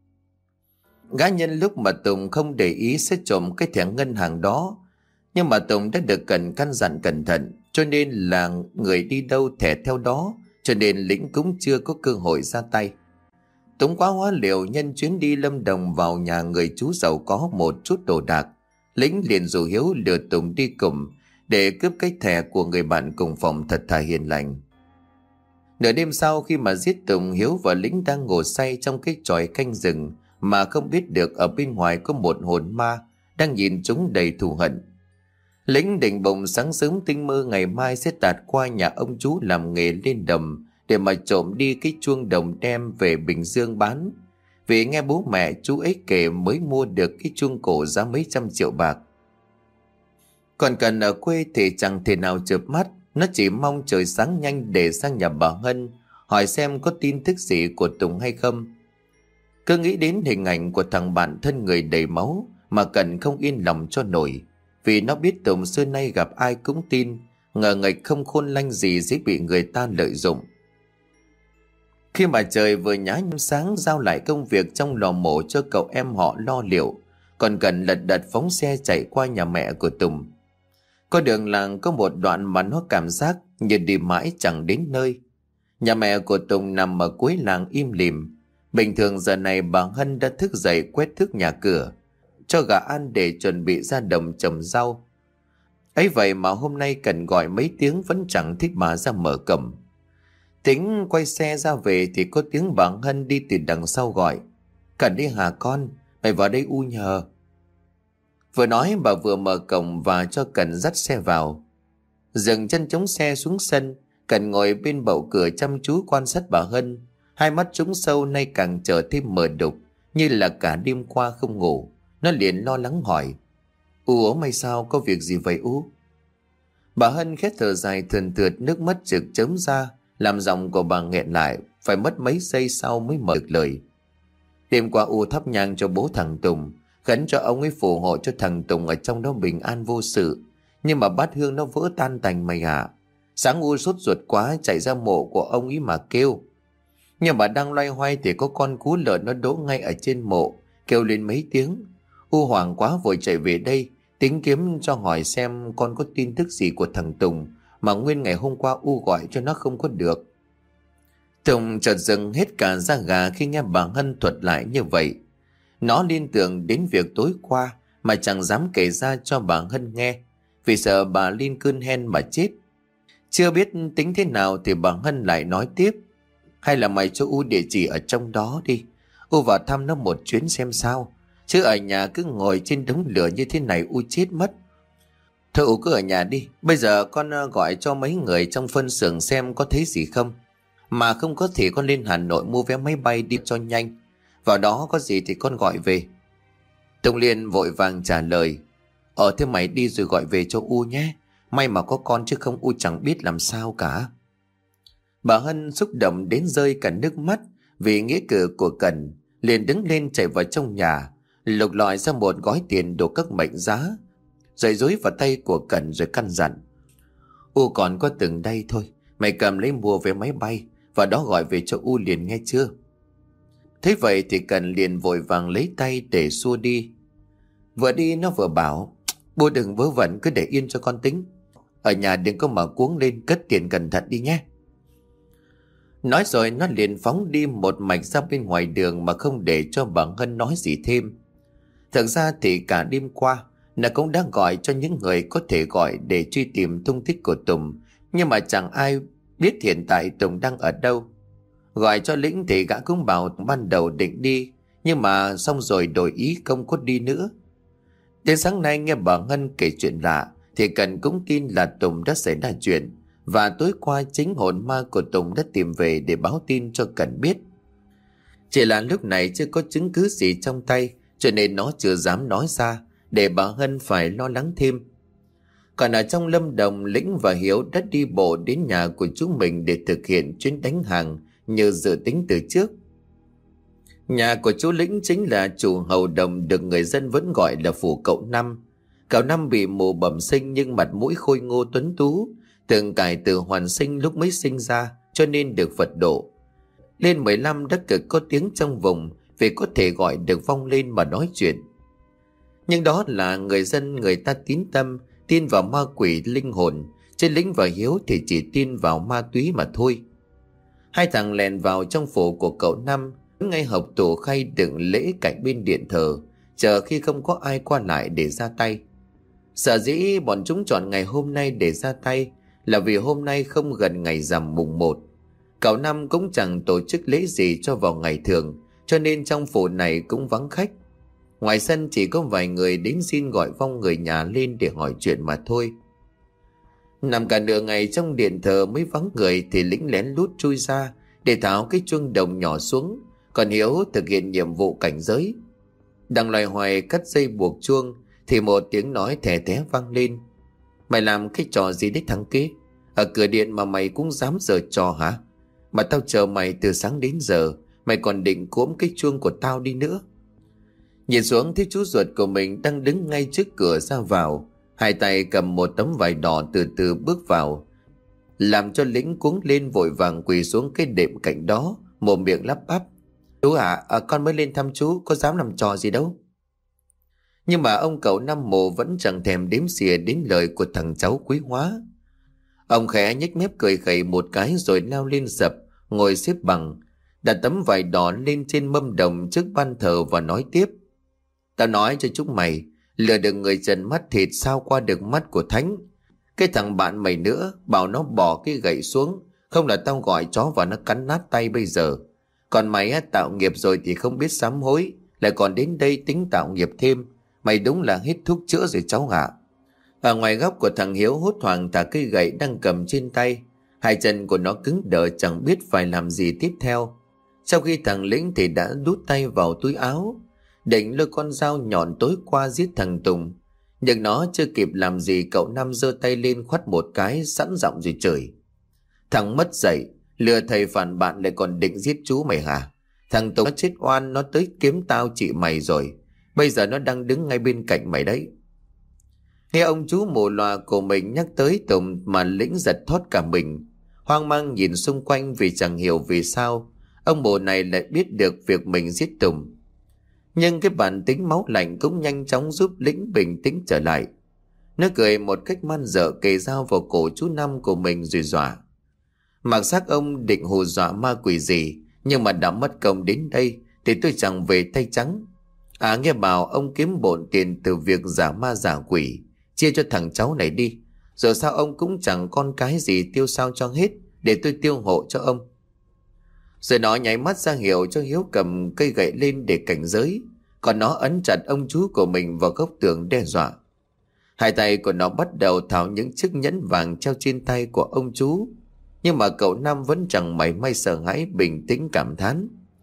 Gã nhân lúc mà Tùng không để ý sẽ trộm cái thẻ ngân hàng đó, nhưng mà Tùng đã được Cần căn dặn cẩn thận, cho nên là người đi đâu thẻ theo đó, cho nên Lĩnh cũng chưa có cơ hội ra tay. Tùng quá hóa liều nhân chuyến đi Lâm Đồng vào nhà người chú giàu có một chút đồ đạc. Lĩnh liền rủ Hiếu lừa Tùng đi cùng để cướp cái thẻ của người bạn cùng phòng thật thà hiền lành. Nửa đêm sau, khi mà giết Tùng, Hiếu và Lĩnh đang ngủ say trong cái chòi canh rừng mà không biết được ở bên ngoài có một hồn ma đang nhìn chúng đầy thù hận. Lĩnh định bụng sáng sớm tinh mơ ngày mai sẽ tạt qua nhà ông chú làm nghề lên đầm để mà trộm đi cái chuông đồng đem về Bình Dương bán. Vì nghe bố mẹ chú ấy kể mới mua được cái chuông cổ giá mấy trăm triệu bạc. Còn Cần ở quê thì chẳng thể nào chợp mắt, nó chỉ mong trời sáng nhanh để sang nhà bà Hân hỏi xem có tin tức gì của Tùng hay không. Cứ nghĩ đến hình ảnh của thằng bạn thân người đầy máu mà Cần không yên lòng cho nổi, vì nó biết Tùng xưa nay gặp ai cũng tin ngờ nghệch không khôn lanh gì dễ bị người ta lợi dụng. Khi mà trời vừa nhá nhem sáng, giao lại công việc trong lò mổ cho cậu em họ lo liệu, còn Cần lật đật phóng xe chạy qua nhà mẹ của Tùng. Có đường làng có một đoạn mà nó cảm giác như đi mãi chẳng đến nơi. Nhà mẹ của Tùng nằm ở cuối làng im lìm. Bình thường giờ này bà Hân đã thức dậy quét thước nhà cửa, cho gà ăn để chuẩn bị ra đồng trồng rau. Ấy vậy mà hôm nay Cần gọi mấy tiếng vẫn chẳng thích bà ra mở cổng. Tính quay xe ra về thì có tiếng bà Hân đi từ đằng sau gọi: "Cần đi hả con? Mày vào đây u nhờ." Vừa nói bà vừa mở cổng và cho Cần dắt xe vào. Dừng chân chống xe xuống sân, Cần ngồi bên bậu cửa chăm chú quan sát bà Hân. Hai mắt trũng sâu nay càng trở thêm mờ đục, như là cả đêm qua không ngủ. Nó liền lo lắng hỏi: "U, mày sao, có việc gì vậy U?" Bà Hân khét thở dài thườn thượt, nước mắt trực chớm ra, làm giọng của bà nghẹn lại, phải mất mấy giây sau mới mở được lời. "Đêm qua U thắp nhang cho bố thằng Tùng, khấn cho ông ấy phù hộ cho thằng Tùng ở trong đó bình an vô sự. Nhưng mà bát hương nó vỡ tan tành mày ạ. Sáng U sốt ruột quá chạy ra mộ của ông ấy mà kêu. Nhưng mà đang loay hoay thì có con cú lợn nó đỗ ngay ở trên mộ, kêu lên mấy tiếng. U hoảng quá vội chạy về đây, tính kiếm cho hỏi xem con có tin tức gì của thằng Tùng, mà nguyên ngày hôm qua U gọi cho nó không có được." Tùng chợt dừng hết cả da gà khi nghe bà Hân thuật lại như vậy. Nó liên tưởng đến việc tối qua mà chẳng dám kể ra cho bà Hân nghe, vì sợ bà lên cơn hen mà chết. Chưa biết tính thế nào thì bà Hân lại nói tiếp: "Hay là mày cho U địa chỉ ở trong đó đi, U vào thăm nó một chuyến xem sao. Chứ ở nhà cứ ngồi trên đống lửa như thế này U chết mất. Thôi U cứ ở nhà đi, bây giờ con gọi cho mấy người trong phân xưởng xem có thấy gì không. Mà không có thì con lên Hà Nội mua vé máy bay đi cho nhanh. Vào đó có gì thì con gọi về." Tùng liền vội vàng trả lời: "Ờ thế mày đi rồi gọi về cho U nhé. May mà có con chứ không U chẳng biết làm sao cả." Bà Hân xúc động đến rơi cả nước mắt vì nghĩa cử của Cần, liền đứng lên chạy vào trong nhà, lục lọi ra một gói tiền đồ các mệnh giá, rồi dối vào tay của Cần rồi căn dặn: "U còn có từng đây thôi, mày cầm lấy mua vé máy bay, và đó gọi về cho U liền nghe chưa?" Thế vậy thì Cần liền vội vàng lấy tay để xua đi. Vừa đi nó vừa bảo: "Bố đừng vớ vẩn, cứ để yên cho con tính. Ở nhà đừng có mở cuống lên, cất tiền cẩn thận đi nhé." Nói rồi nó liền phóng đi một mạch ra bên ngoài đường mà không để cho bà Hân nói gì thêm. Thực ra thì cả đêm qua nó cũng đã gọi cho những người có thể gọi để truy tìm tung tích của Tùng, nhưng mà chẳng ai biết hiện tại Tùng đang ở đâu. Gọi cho Lĩnh thì gã cũng bảo ban đầu định đi, nhưng mà xong rồi đổi ý không có đi nữa. Đến sáng nay nghe bà Hân kể chuyện lạ thì Cần cũng tin là Tùng đã xảy ra chuyện, và tối qua chính hồn ma của Tùng đã tìm về để báo tin cho Cần biết. Chỉ là lúc này chưa có chứng cứ gì trong tay, cho nên nó chưa dám nói ra, để bà Hân phải lo lắng thêm. Còn ở trong Lâm Đồng, Lĩnh và Hiếu đã đi bộ đến nhà của chú mình để thực hiện chuyến đánh hàng như dự tính từ trước. Nhà của chú Lĩnh chính là chủ hầu đồng được người dân vẫn gọi là phủ cậu Năm. Cậu Năm bị mù bẩm sinh nhưng mặt mũi khôi ngô tuấn tú, từng cải từ hoàn sinh lúc mới sinh ra, cho nên được Phật độ. Lên mười lăm đã cực có tiếng trong vùng vì có thể gọi được vong lên mà nói chuyện. Nhưng đó là người dân người ta tín tâm, tin vào ma quỷ linh hồn, chứ Lĩnh và Hiếu thì chỉ tin vào ma túy mà thôi. Hai thằng lèn vào trong phủ của cậu Năm, ngay hộc tủ khay đựng lễ cạnh bên điện thờ, chờ khi không có ai qua lại để ra tay. Sở dĩ bọn chúng chọn ngày hôm nay để ra tay là vì hôm nay không gần ngày rằm mùng một. Cậu Năm cũng chẳng tổ chức lễ gì cho vào ngày thường, cho nên trong phủ này cũng vắng khách. Ngoài sân chỉ có vài người đến xin gọi vong người nhà lên để hỏi chuyện mà thôi. Nằm cả nửa ngày trong điện thờ mới vắng người thì Lĩnh lén lút chui ra để tháo cái chuông đồng nhỏ xuống, còn Hiếu thực hiện nhiệm vụ cảnh giới. Đang loay hoay cắt dây buộc chuông thì một tiếng nói thè thé vang lên: "Mày làm cái trò gì đấy thằng kia? Ở cửa điện mà mày cũng dám giở trò hả? Mà tao chờ mày từ sáng đến giờ, mày còn định cốm cái chuông của tao đi nữa." Nhìn xuống thấy chú ruột của mình đang đứng ngay trước cửa ra vào, Hai tay cầm một tấm vải đỏ từ từ bước vào, làm cho Lĩnh cuống lên vội vàng quỳ xuống cái đệm cạnh đó, mồm miệng lắp bắp: Chú ạ, à, con mới lên thăm chú, có dám làm trò gì đâu. Nhưng mà ông cậu Năm Mồ vẫn chẳng thèm đếm xỉa đến lời của thằng cháu quý hóa. Ông khẽ nhếch mép cười khẩy một cái rồi leo lên sập, ngồi xếp bằng, đặt tấm vải đỏ lên trên mâm đồng trước ban thờ và nói tiếp: Tao nói cho chúng mày, lừa được người trần mắt thịt sao qua được mắt của thánh. Cái thằng bạn mày nữa, bảo nó bỏ cái gậy xuống, không là tao gọi chó vào nó cắn nát tay bây giờ. Còn mày á, tạo nghiệp rồi thì không biết sám hối, lại còn đến đây tính tạo nghiệp thêm. Mày đúng là hết thuốc chữa rồi cháu ạ. Ở ngoài góc của thằng Hiếu hốt hoảng thả cây gậy đang cầm trên tay. Hai chân của nó cứng đờ chẳng biết phải làm gì tiếp theo. Sau khi thằng Lĩnh thì đã đút tay vào túi áo, định lôi con dao nhọn tối qua giết thằng Tùng. Nhưng nó chưa kịp làm gì, cậu Năm giơ tay lên khoắt một cái, sẵn giọng rồi chửi: Thằng mất dạy, lừa thầy phản bạn lại còn định giết chú mày hả? Thằng Tùng nó chết oan, nó tới kiếm tao chị mày rồi. Bây giờ nó đang đứng ngay bên cạnh mày đấy. Nghe ông chú mù lòa của mình nhắc tới Tùng mà Lĩnh giật thót cả mình, hoang mang nhìn xung quanh vì chẳng hiểu vì sao ông bồ này lại biết được việc mình giết Tùng. Nhưng cái bản tính máu lạnh cũng nhanh chóng giúp Lĩnh bình tĩnh trở lại. Nó cười một cách man dợ, kề dao vào cổ chú Năm của mình rồi dọa: Mặc xác ông định hù dọa ma quỷ gì, nhưng mà đã mất công đến đây thì tôi chẳng về tay trắng. À, nghe bảo ông kiếm bộn tiền từ việc giả ma giả quỷ, chia cho thằng cháu này đi. Giờ sao ông cũng chẳng con cái gì tiêu sao cho hết, để tôi tiêu hộ cho ông. Rồi nó nháy mắt ra hiệu cho Hiếu cầm cây gậy lên để cảnh giới, còn nó ấn chặt ông chú của mình vào góc tường đe dọa. Hai tay của nó bắt đầu tháo những chiếc nhẫn vàng treo trên tay của ông chú. Nhưng mà cậu Năm vẫn chẳng mảy may sợ hãi, bình tĩnh cảm thán: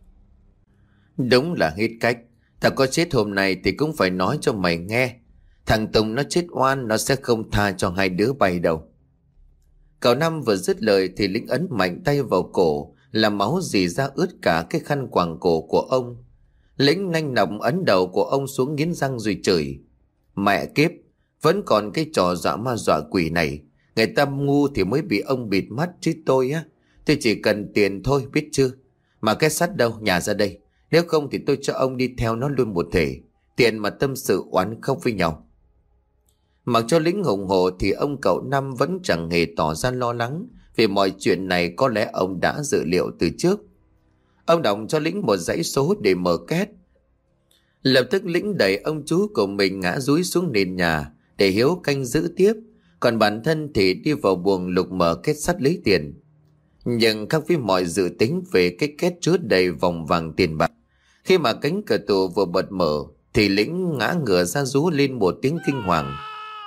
Đúng là hết cách. Tao có chết hôm nay thì cũng phải nói cho mày nghe. Thằng Tùng nó chết oan, nó sẽ không tha cho hai đứa bay đâu. Cậu Năm vừa dứt lời thì Lĩnh ấn mạnh tay vào cổ, làm máu rỉ ra ướt cả cái khăn quàng cổ của ông. Lĩnh nhanh nọc ấn đầu của ông xuống nghiến răng rồi chửi: Mẹ kiếp, vẫn còn cái trò dọa ma dọa quỷ này. Người ta ngu thì mới bị ông bịt mắt, chứ tôi á, tôi chỉ cần tiền thôi, biết chưa? Mà cái sắt đâu, nhả ra đây. Nếu không thì tôi cho ông đi theo nó luôn một thể, tiền mà tâm sự oán không với nhau. Mặc cho Lĩnh hùng hổ thì ông cậu Năm vẫn chẳng hề tỏ ra lo lắng, vì mọi chuyện này có lẽ ông đã dự liệu từ trước. Ông đọc cho Lĩnh một dãy số để mở két. Lập tức Lĩnh đẩy ông chú của mình ngã dúi xuống nền nhà để Hiếu canh giữ tiếp, còn bản thân thì đi vào buồng lục mở két sắt lấy tiền. Nhưng khác với mọi dự tính về cái két chứa đầy vòng vàng tiền bạc, khi mà cánh cửa tủ vừa bật mở thì Lĩnh ngã ngửa ra rú lên một tiếng kinh hoàng,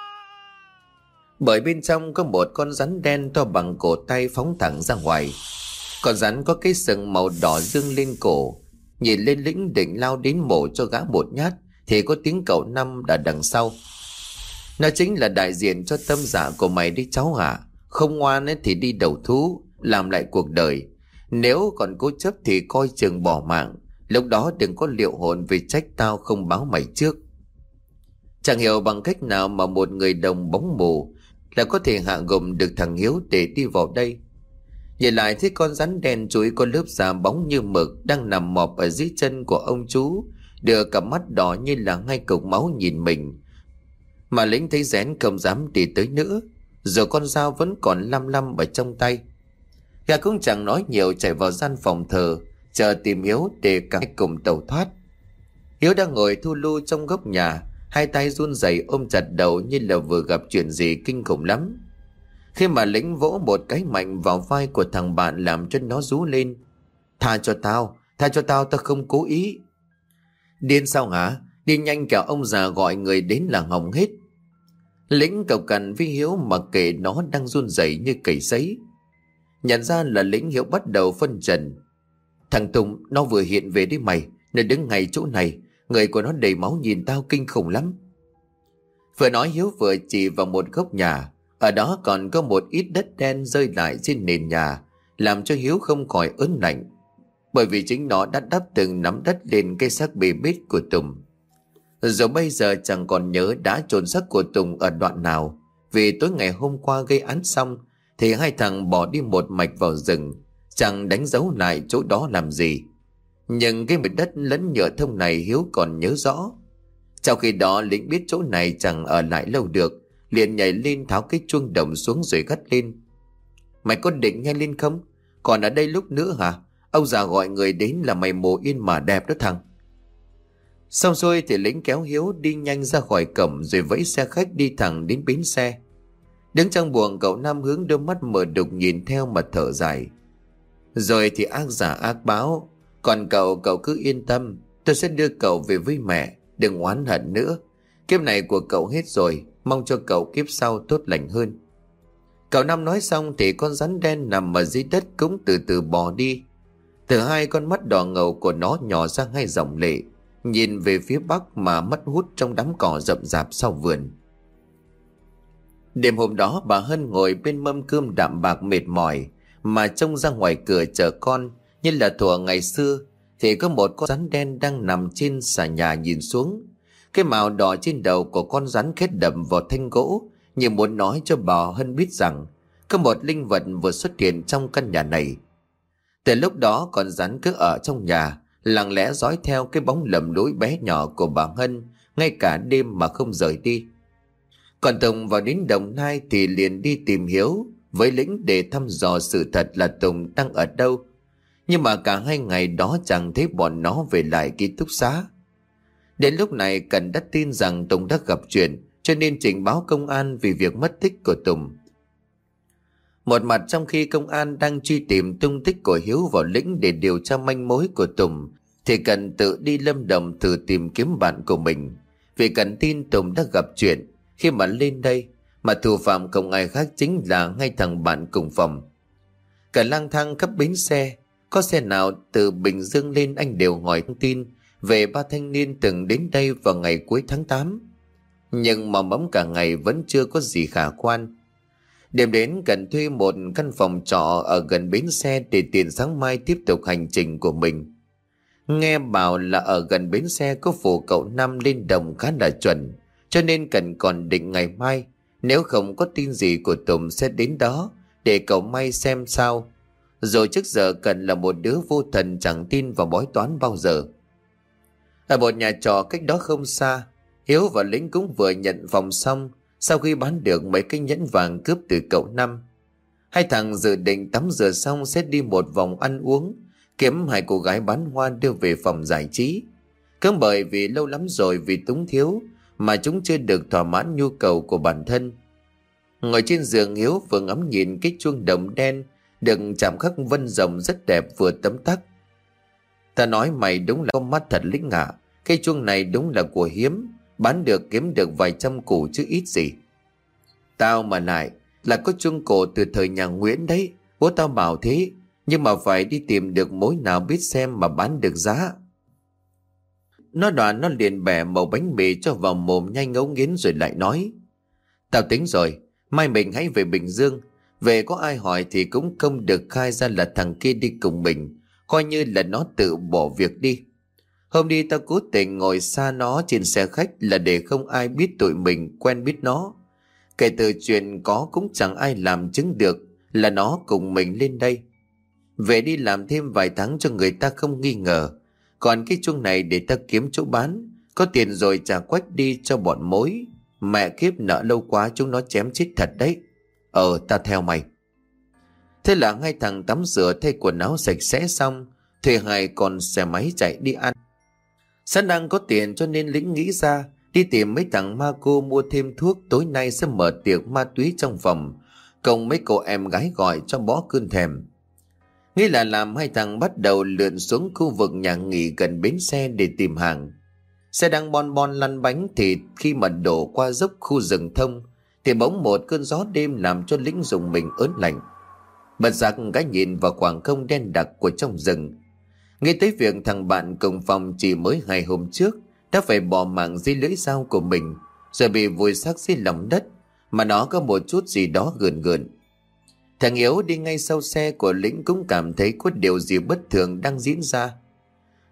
bởi bên trong có một con rắn đen to bằng cổ tay phóng thẳng ra ngoài. Con rắn có cái sừng màu đỏ dương lên cổ. Nhìn lên Lĩnh định lao đến mổ cho gã một nhát thì có tiếng cậu Năm đã đằng sau: Nó chính là đại diện cho tâm giả của mày đấy cháu hả? Không ngoan ấy thì đi đầu thú, làm lại cuộc đời. Nếu còn cố chấp thì coi chừng bỏ mạng. Lúc đó đừng có liệu hồn vì trách tao không báo mày trước. Chẳng hiểu bằng cách nào mà một người đồng bóng mù là có thể hạ gục được thằng Hiếu để đi vào đây. Nhìn lại thấy con rắn đen chuối có lớp da bóng như mực đang nằm mọp ở dưới chân của ông chú, đưa cặp mắt đỏ như là hai cục máu nhìn mình. Mà Lĩnh thấy rén không dám đi tới nữa, rồi con dao vẫn còn lăm lăm ở trong tay. Gã cũng chẳng nói nhiều, chạy vào gian phòng thờ chờ tìm Hiếu để cả cùng tẩu thoát. Hiếu đang ngồi thu lu trong góc nhà, hai tay run rẩy ôm chặt đầu như là vừa gặp chuyện gì kinh khủng lắm. Khi mà Lĩnh vỗ một cái mạnh vào vai của thằng bạn làm cho nó rú lên: Tha cho tao, tha cho tao, tao không cố ý. Điên sao hả? Đi nhanh kẻo ông già gọi người đến là hỏng hết. Lĩnh cộc cằn với Hiếu mặc kệ nó đang run rẩy như cầy sấy. Nhận ra là Lĩnh, Hiếu bắt đầu phân trần: Thằng Tùng nó vừa hiện về đấy mày, nó đứng ngay chỗ này, người của nó đầy máu, nhìn tao kinh khủng lắm. Vừa nói Hiếu vừa chỉ vào một góc nhà. Ở đó còn có một ít đất đen rơi lại trên nền nhà, làm cho Hiếu không khỏi ớn lạnh, bởi vì chính nó đã đắp từng nắm đất lên cái xác bê bết của Tùng. Rồi bây giờ chẳng còn nhớ đã chôn xác của Tùng ở đoạn nào, vì tối ngày hôm qua gây án xong thì hai thằng bỏ đi một mạch vào rừng, chẳng đánh dấu lại chỗ đó làm gì. Nhưng cái mảnh đất lẫn nhựa thông này Hiếu còn nhớ rõ. Trong khi đó Lĩnh biết chỗ này chẳng ở lại lâu được, liền nhảy lên tháo cái chuông đồng xuống rồi gắt lên: "Mày có định nhanh lên không? Còn ở đây lúc nữa hả? Ông già gọi người đến là mày mồ yên mà đẹp đó thằng." Xong xuôi thì Lĩnh kéo Hiếu đi nhanh ra khỏi cổng rồi vẫy xe khách đi thẳng đến bến xe. Đứng trong buồng, cậu Năm hướng đôi mắt mở đục nhìn theo mà thở dài. Rồi thì ác giả ác báo. Còn cậu, cậu cứ yên tâm, tôi sẽ đưa cậu về với mẹ, đừng oán hận nữa. Kiếp này của cậu hết rồi, mong cho cậu kiếp sau tốt lành hơn. Cậu Năm nói xong thì con rắn đen nằm ở dưới đất cũng từ từ bò đi. Từ hai con mắt đỏ ngầu của nó nhỏ ra hai dòng lệ, nhìn về phía bắc mà mất hút trong đám cỏ rậm rạp sau vườn. Đêm hôm đó bà Hân ngồi bên mâm cơm đạm bạc mệt mỏi mà trông ra ngoài cửa chờ con. Như là thuở ngày xưa thì có một con rắn đen đang nằm trên xà nhà nhìn xuống. Cái mào đỏ trên đầu của con rắn khét đậm vào thanh gỗ, như muốn nói cho bà Hân biết rằng có một linh vật vừa xuất hiện trong căn nhà này. Từ lúc đó con rắn cứ ở trong nhà, lặng lẽ dõi theo cái bóng lầm lũi bé nhỏ của bà Hân ngay cả đêm mà không rời đi. Còn Tùng vào đến Đồng Nai thì liền đi tìm Hiếu với Lĩnh để thăm dò sự thật là Tùng đang ở đâu. Nhưng mà cả hai ngày đó chẳng thấy bọn nó về lại ký túc xá. Đến lúc này Cần đã tin rằng Tùng đã gặp chuyện, cho nên trình báo công an vì việc mất tích của Tùng. Một mặt trong khi công an đang truy tìm tung tích của Hiếu và Lĩnh để điều tra manh mối của Tùng, thì Cần tự đi Lâm Đồng thử tìm kiếm bạn của mình. Vì Cần tin Tùng đã gặp chuyện khi mà lên đây, mà thủ phạm không ai khác chính là ngay thằng bạn cùng phòng. Cần lang thang khắp bến xe, có xe nào từ Bình Dương lên anh đều hỏi thông tin về ba thanh niên từng đến đây vào ngày cuối tháng tám. Nhưng mà mẫm cả ngày vẫn chưa có gì khả quan. Đêm đến Cần thuê một căn phòng trọ ở gần bến xe để tiền sáng mai tiếp tục hành trình của mình. Nghe bảo là ở gần bến xe có phủ cậu Năm lên đồng khá là chuẩn, cho nên Cần còn định ngày mai nếu không có tin gì của Tùng sẽ đến đó để cậu may xem sao. Rồi trước giờ Cần là một đứa vô thần chẳng tin vào bói toán bao giờ. Ở một nhà trọ cách đó không xa, Hiếu và Lĩnh cũng vừa nhận phòng xong sau khi bán được mấy cái nhẫn vàng cướp từ cậu Năm. Hai thằng dự định tắm rửa xong sẽ đi một vòng ăn uống, kiếm hai cô gái bán hoa đưa về phòng giải trí. Cấm bởi vì lâu lắm rồi vì túng thiếu mà chúng chưa được thỏa mãn nhu cầu của bản thân. Ngồi trên giường, Hiếu vừa ngắm nhìn cái chuông đồng đen được chạm khắc vân rồng rất đẹp vừa tấm tắc. Ta nói mày đúng là có mắt thật Lĩnh ạ. Cái chuông này đúng là của hiếm, bán được kiếm được vài trăm củ chứ ít gì. Tao mà lại là có chuông cổ từ thời nhà Nguyễn đấy, bố tao bảo thế, nhưng mà phải đi tìm được mối nào biết xem mà bán được giá. Nó đoạn nó liền bẻ mẩu bánh mì cho vào mồm nhanh ngấu nghiến rồi lại nói: Tao tính rồi, mai mình hãy về Bình Dương. Về có ai hỏi thì cũng không được khai ra là thằng kia đi cùng mình, coi như là nó tự bỏ việc đi. Hôm đi tao cố tình ngồi xa nó trên xe khách là để không ai biết tụi mình quen biết nó. Kể từ chuyện có cũng chẳng ai làm chứng được là nó cùng mình lên đây. Về đi làm thêm vài tháng cho người ta không nghi ngờ. Còn cái chuông này để ta kiếm chỗ bán, có tiền rồi trả quách đi cho bọn mối. Mẹ kiếp, nợ lâu quá chúng nó chém chết thật đấy. Ờ, ta theo mày. Thế là hai thằng tắm rửa thay quần áo sạch sẽ xong, thuê hai con xe máy chạy đi ăn. Sẵn đang có tiền cho nên Lĩnh nghĩ ra đi tìm mấy thằng ma cô mua thêm thuốc, tối nay sẽ mở tiệc ma túy trong phòng, cùng mấy cô em gái gọi cho bỏ cơn thèm. Nghĩ là làm, hai thằng bắt đầu lượn xuống khu vực nhà nghỉ gần bến xe để tìm hàng. Xe đang bon bon lăn bánh thì khi mà đổ qua dốc khu rừng thông thì bỗng một cơn gió đêm làm cho Lĩnh dùng mình ớn lạnh. Bật giặc cái nhìn vào khoảng không đen đặc của trong rừng, nghĩ tới việc thằng bạn cùng phòng chỉ mới hai hôm trước đã phải bỏ mạng dưới lưỡi dao của mình rồi bị vùi xác dưới lòng đất, mà nó có một chút gì đó gườn gườn. Thằng Hiếu đi ngay sau xe của Lĩnh cũng cảm thấy có điều gì bất thường đang diễn ra.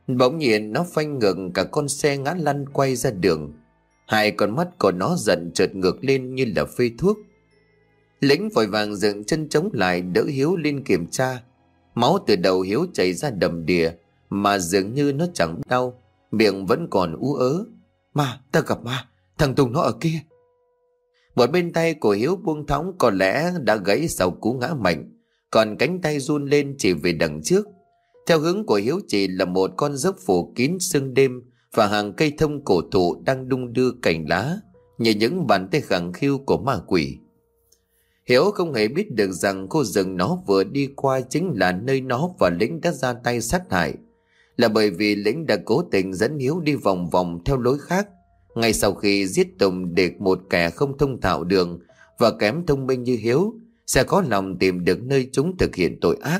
Bỗng nhiên nó phanh ngược, cả con xe ngã lăn quay ra đường. Hai con mắt của nó giận trợt ngược lên như là phê thuốc. Lĩnh vội vàng dựng chân chống lại đỡ Hiếu lên kiểm tra. Máu từ đầu Hiếu chảy ra đầm đìa, mà dường như nó chẳng đau, miệng vẫn còn ú ớ. Ma, ta gặp ma, thằng Tùng nó ở kia. Một bên tay của Hiếu buông thõng, có lẽ đã gãy sau cú ngã mạnh, còn cánh tay run lên chỉ về đằng trước. Theo hướng của Hiếu chỉ là một con dốc phủ kín sương đêm, và hàng cây thông cổ thụ đang đung đưa cành lá như những bàn tay khẳng khiu của ma quỷ. Hiếu không hề biết được rằng khu rừng nó vừa đi qua chính là nơi nó và Lĩnh đã ra tay sát hại, là bởi vì Lĩnh đã cố tình dẫn Hiếu đi vòng vòng theo lối khác, ngay sau khi giết Tùng, để một kẻ không thông thạo đường và kém thông minh như Hiếu sẽ có lòng tìm được nơi chúng thực hiện tội ác.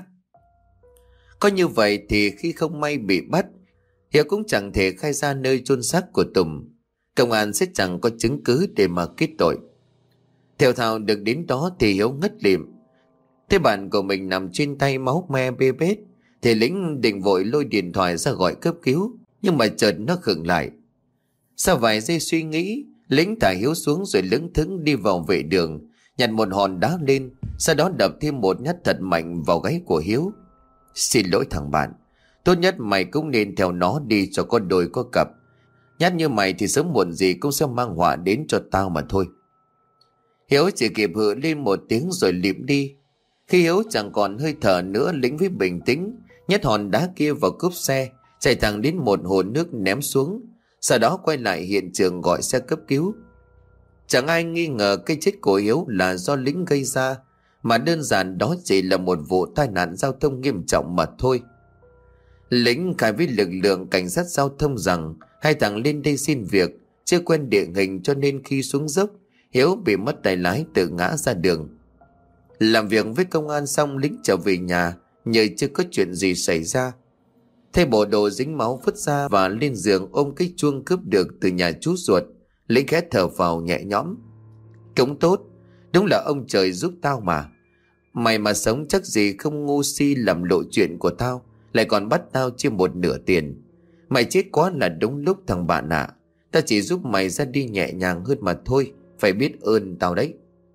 Có như vậy thì khi không may bị bắt, Hiếu cũng chẳng thể khai ra nơi chôn xác của Tùng. Công an sẽ chẳng có chứng cứ để mà kết tội. Theo thào được đến đó thì Hiếu ngất lịm. Thế bạn của mình nằm trên tay máu me bê bết, thì Lĩnh định vội lôi điện thoại ra gọi cấp cứu, nhưng mà chợt nó khựng lại. Sau vài giây suy nghĩ, Lĩnh thả Hiếu xuống rồi lững thững đi vào vệ đường, nhặt một hòn đá lên, sau đó đập thêm một nhát thật mạnh vào gáy của Hiếu. Xin lỗi thằng bạn, tốt nhất mày cũng nên theo nó đi cho có đôi có cặp. Nhát như mày thì sớm muộn gì cũng sẽ mang họa đến cho tao mà thôi. Hiếu chỉ kịp hự lên một tiếng rồi lịm đi. Khi Hiếu chẳng còn hơi thở nữa, Lĩnh với bình tĩnh nhét hòn đá kia vào cốp xe, chạy thẳng đến một hồ nước ném xuống, sau đó quay lại hiện trường gọi xe cấp cứu. Chẳng ai nghi ngờ cái chết của Hiếu là do Lĩnh gây ra, mà đơn giản đó chỉ là một vụ tai nạn giao thông nghiêm trọng mà thôi. Lĩnh khai với lực lượng cảnh sát giao thông rằng hai thằng lên đây xin việc, chưa quen địa hình cho nên khi xuống dốc, Hiếu bị mất tay lái tự ngã ra đường. Làm việc với công an xong, Lĩnh trở về nhà nhờ chưa có chuyện gì xảy ra. Thay bộ đồ dính máu vứt ra và lên giường ôm cái chuông cướp được từ nhà chú ruột, Lĩnh khẽ thở vào nhẹ nhõm. Cũng tốt, đúng là ông trời giúp tao mà. Mày mà sống chắc gì không ngu si làm lộ chuyện của tao, lại còn bắt tao chia một nửa tiền. Mày chết quá là đúng lúc thằng bạn ạ. À. Tao chỉ giúp mày ra đi nhẹ nhàng hơn mà thôi, phải biết ơn tao đấy.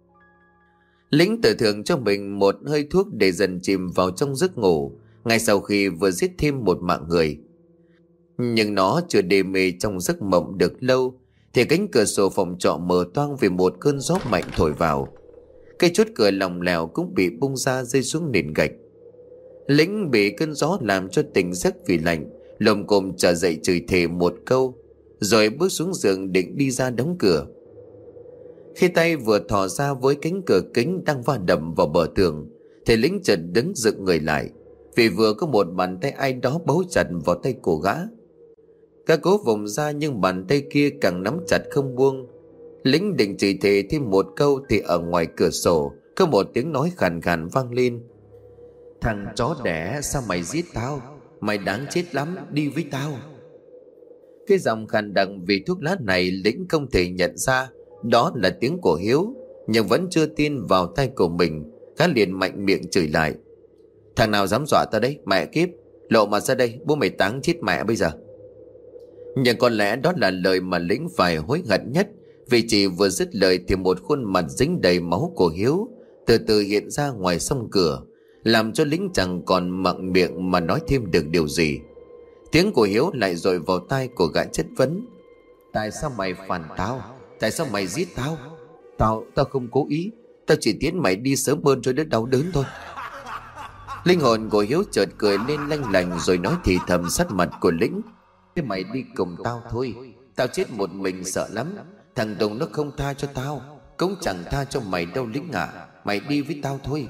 Lĩnh tự thưởng cho mình một hơi thuốc để dần chìm vào trong giấc ngủ, ngay sau khi vừa giết thêm một mạng người. Nhưng nó chưa đê mê trong giấc mộng được lâu, thì cánh cửa sổ phòng trọ mở toang vì một cơn gió mạnh thổi vào. Cây chốt cửa lỏng lẻo cũng bị bung ra rơi xuống nền gạch. Lĩnh bị cơn gió làm cho tỉnh giấc vì lạnh, lồm cồm trở dậy chửi thề một câu, rồi bước xuống giường định đi ra đóng cửa. Khi tay vừa thò ra với cánh cửa kính đang va đập vào bờ tường, thì Lĩnh chợt đứng dựng người lại, vì vừa có một bàn tay ai đó bấu chặt vào tay của gã. Gã cố vùng ra nhưng bàn tay kia càng nắm chặt không buông. Lĩnh định chửi thề thêm một câu thì ở ngoài cửa sổ có một tiếng nói khàn khàn vang lên. Thằng chó đẻ, sao mày giết tao? Mày đáng chết lắm, đi với tao. Cái giọng khàn đặc vì thuốc lá này Lĩnh không thể nhận ra đó là tiếng của Hiếu, nhưng vẫn chưa tin vào tay của mình. Gã liền mạnh miệng chửi lại. Thằng nào dám dọa tao đấy, mẹ kiếp, lộ mặt ra đây, bố mày táng chết mẹ bây giờ. Nhưng có lẽ đó là lời mà Lĩnh phải hối hận nhất, vì chỉ vừa dứt lời thì một khuôn mặt dính đầy máu của Hiếu từ từ hiện ra ngoài song cửa, làm cho Lĩnh chẳng còn mặn miệng mà nói thêm được điều gì. Tiếng của Hiếu lại dội vào tai của gã chất vấn. Tại sao mày phản tao? Tại sao mày giết tao? Tao, tao không cố ý. Tao chỉ tiến mày đi sớm hơn cho đỡ đau đớn thôi. Linh hồn của Hiếu chợt cười lên lanh lành rồi nói thì thầm sát mặt của Lĩnh. Thế mày đi cùng tao thôi. Tao chết một mình sợ lắm. Thằng Tùng nó không tha cho tao, cũng chẳng tha cho mày đâu Lĩnh à. Mày đi với tao thôi.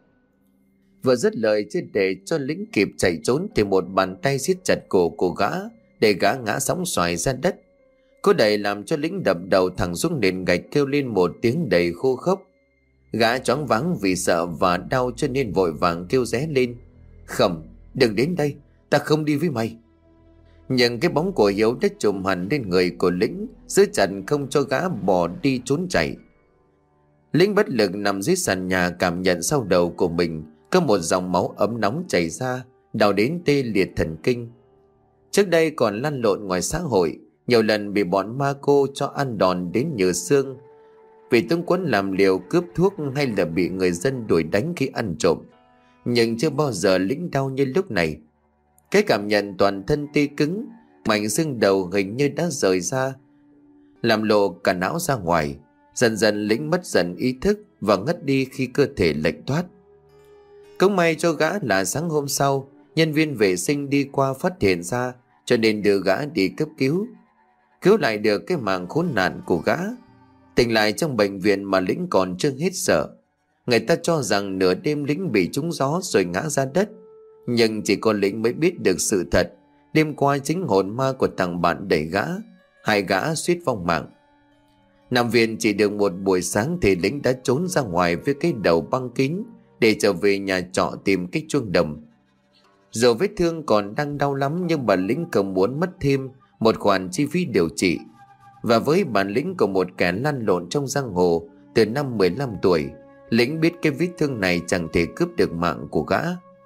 Vừa dứt lời, chưa để cho Lĩnh kịp chạy trốn thì một bàn tay siết chặt cổ của gã, để gã ngã sóng xoài ra đất. Cô đẩy làm cho Lĩnh đập đầu thẳng xuống nền gạch, kêu lên một tiếng đầy khô khốc. Gã choáng váng vì sợ và đau cho nên vội vàng kêu ré lên. Khẩm, đừng đến đây, ta không đi với mày. Nhưng cái bóng của Hiếu đã trùm hẳn lên người của Lĩnh, giữ chặt không cho gã bỏ đi trốn chạy. Lĩnh bất lực nằm dưới sàn nhà, cảm nhận sau đầu của mình có một dòng máu ấm nóng chảy ra, đau đến tê liệt thần kinh. Trước đây còn lăn lộn ngoài xã hội, nhiều lần bị bọn ma cô cho ăn đòn đến nhừ xương vì túng quẫn làm liều cướp thuốc, hay là bị người dân đuổi đánh khi ăn trộm. Nhưng chưa bao giờ lĩnh đau như lúc này. Cái cảm nhận toàn thân tê cứng, mảnh xương đầu hình như đã rời ra, làm lộ cả não ra ngoài. Dần dần lĩnh mất dần ý thức và ngất đi khi cơ thể lệch thoát. Cũng may cho gã là sáng hôm sau, nhân viên vệ sinh đi qua phát hiện ra, cho nên đưa gã đi cấp cứu. Cứu lại được cái mạng khốn nạn của gã. Tỉnh lại trong bệnh viện mà Lĩnh còn chưa hết sợ. Người ta cho rằng nửa đêm Lĩnh bị trúng gió rồi ngã ra đất, nhưng chỉ có Lĩnh mới biết được sự thật. Đêm qua chính hồn ma của thằng bạn đẩy gã, hai gã suýt vong mạng. Nằm viện chỉ được một buổi sáng thì Lĩnh đã trốn ra ngoài với cái đầu băng kín để trở về nhà trọ tìm cái chuông đồng. Dù vết thương còn đang đau lắm, nhưng bà Lĩnh không muốn mất thêm một khoản chi phí điều trị. Và với bản lĩnh của một kẻ lăn lộn trong giang hồ từ năm mười lăm tuổi, Lĩnh biết cái vết thương này chẳng thể cướp được mạng của gã.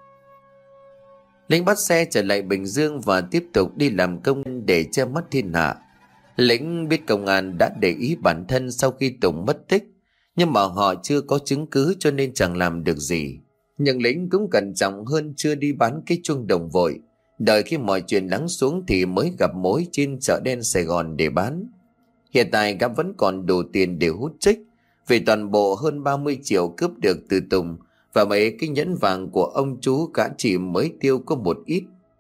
Lĩnh bắt xe trở lại Bình Dương và tiếp tục đi làm công để che mắt thiên hạ. Lĩnh biết công an đã để ý bản thân sau khi Tùng mất tích, nhưng mà họ chưa có chứng cứ cho nên chẳng làm được gì. Nhưng Lĩnh cũng cẩn trọng hơn, chưa đi bán cái chuông đồng vội, đợi khi mọi chuyện lắng xuống thì mới gặp mối trên chợ đen Sài Gòn để bán. Hiện tại gã vẫn còn đủ tiền để hút trích, vì toàn bộ hơn ba mươi triệu cướp được từ Tùng và mấy cái nhẫn vàng của ông chú gã chỉ mới tiêu có một ít.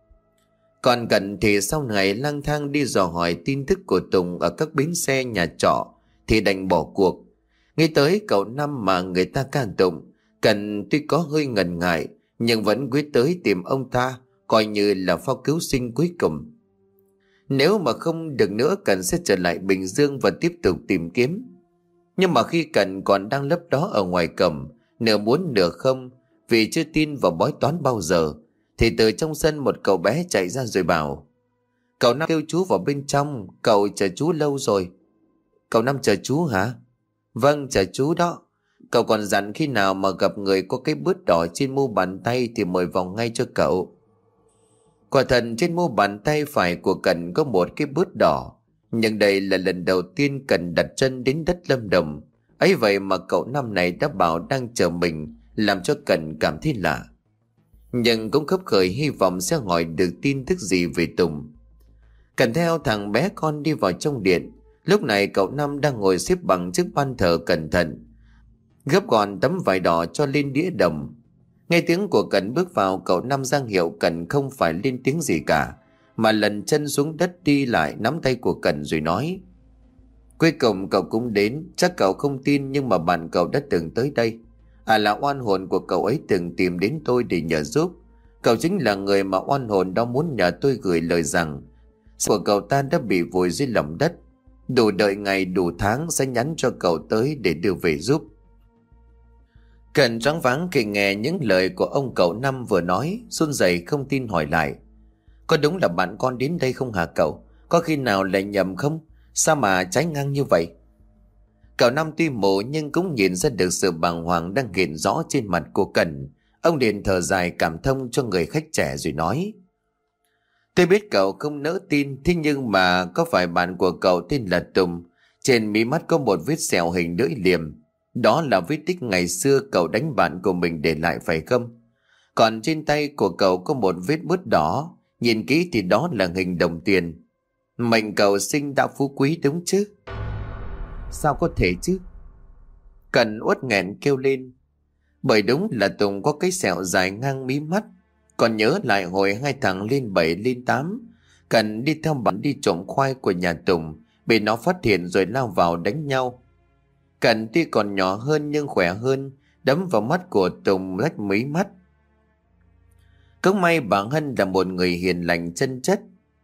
Còn Cận thì sau ngày lang thang đi dò hỏi tin tức của Tùng ở các bến xe, nhà trọ thì đành bỏ cuộc. Nghĩ tới cậu Năm mà người ta ca tụng, Cận tuy có hơi ngần ngại nhưng vẫn quyết tới tìm ông ta, coi như là phao cứu sinh cuối cùng. Nếu mà không được nữa, Cận sẽ trở lại Bình Dương và tiếp tục tìm kiếm. Nhưng mà khi Cận còn đang lấp đó ở ngoài cổng, nửa muốn nửa không, vì chưa tin vào bói toán bao giờ, thì từ trong sân một cậu bé chạy ra rồi bảo: "Cậu Năm kêu chú vào bên trong, cậu chờ chú lâu rồi." "Cậu Năm chờ chú hả?" "Vâng, chờ chú đó. Cậu còn dặn khi nào mà gặp người có cái bướt đỏ trên mu bàn tay thì mời vào ngay cho cậu." Quả thật trên mu bàn tay phải của Cận có một cái bướt đỏ, nhưng đây là lần đầu tiên Cận đặt chân đến đất Lâm Đồng. Ấy vậy mà cậu Năm này đã bảo đang chờ mình, làm cho Cận cảm thấy lạ. Nhưng cũng khấp khởi hy vọng sẽ hỏi được tin tức gì về Tùng. Cận theo thằng bé con đi vào trong điện. Lúc này cậu Năm đang ngồi xếp bằng trước ban thờ cẩn thận, gấp gọn tấm vải đỏ cho lên đĩa đồng. Nghe tiếng của Cận bước vào, cậu Năm giang hiệu Cận không phải lên tiếng gì cả, mà lần chân xuống đất đi lại nắm tay của Cận rồi nói: "Cuối cùng cậu cũng đến. Chắc cậu không tin nhưng mà bạn cậu đã từng tới đây. À là oan hồn của cậu ấy từng tìm đến tôi để nhờ giúp. Cậu chính là người mà oan hồn đó muốn nhờ tôi gửi lời rằng của cậu ta đã bị vùi dưới lòng đất. Đủ đợi ngày đủ tháng sẽ nhắn cho cậu tới để đưa về giúp." Cận choáng váng khi nghe những lời của ông cậu Năm vừa nói, run rẩy không tin hỏi lại: "Có đúng là bạn con đến đây không hả cậu? Có khi nào lại nhầm không? Sao mà trái ngang như vậy?" Cậu Năm tuy mù nhưng cũng nhìn ra được sự bàng hoàng đang hiện rõ trên mặt của Cận. Ông liền thở dài cảm thông cho người khách trẻ rồi nói: "Tôi biết cậu không nỡ tin, thế nhưng mà có phải bạn của cậu tên là Tùng, trên mí mắt có một vết sẹo hình lưỡi liềm. Đó là vết tích ngày xưa cậu đánh bạn của mình để lại phải không? Còn trên tay của cậu có một vết bứt đỏ, nhìn kỹ thì đó là hình đồng tiền. Mệnh cậu sinh đã phú quý đúng chứ?" "Sao có thể chứ?" Cận uất nghẹn kêu lên. Bởi đúng là Tùng có cái sẹo dài ngang mí mắt. Còn nhớ lại hồi hai thằng lên bảy lên tám, Cận đi theo bạn đi trộm khoai của nhà Tùng, bị nó phát hiện rồi lao vào đánh nhau. Cận tuy còn nhỏ hơn nhưng khỏe hơn, đấm vào mắt của Tùng rách mí mắt. Cũng may bà Hân là một người hiền lành chân chất,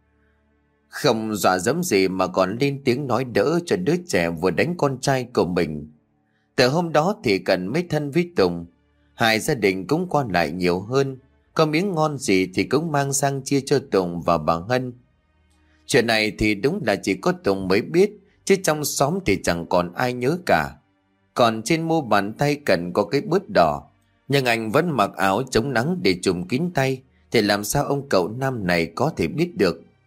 không dọa dẫm gì mà còn lên tiếng nói đỡ cho đứa trẻ vừa đánh con trai của mình. Từ hôm đó thì Cận mới thân với Tùng. Hai gia đình cũng qua lại nhiều hơn, có miếng ngon gì thì cũng mang sang chia cho Tùng và bà Hân. Chuyện này thì đúng là chỉ có Tùng mới biết, chứ trong xóm thì chẳng còn ai nhớ cả. Còn trên mu bàn tay Cận có cái bớt đỏ, nhưng anh vẫn mặc áo chống nắng để trùm kín tay, thì làm sao ông cậu Năm này có thể biết được.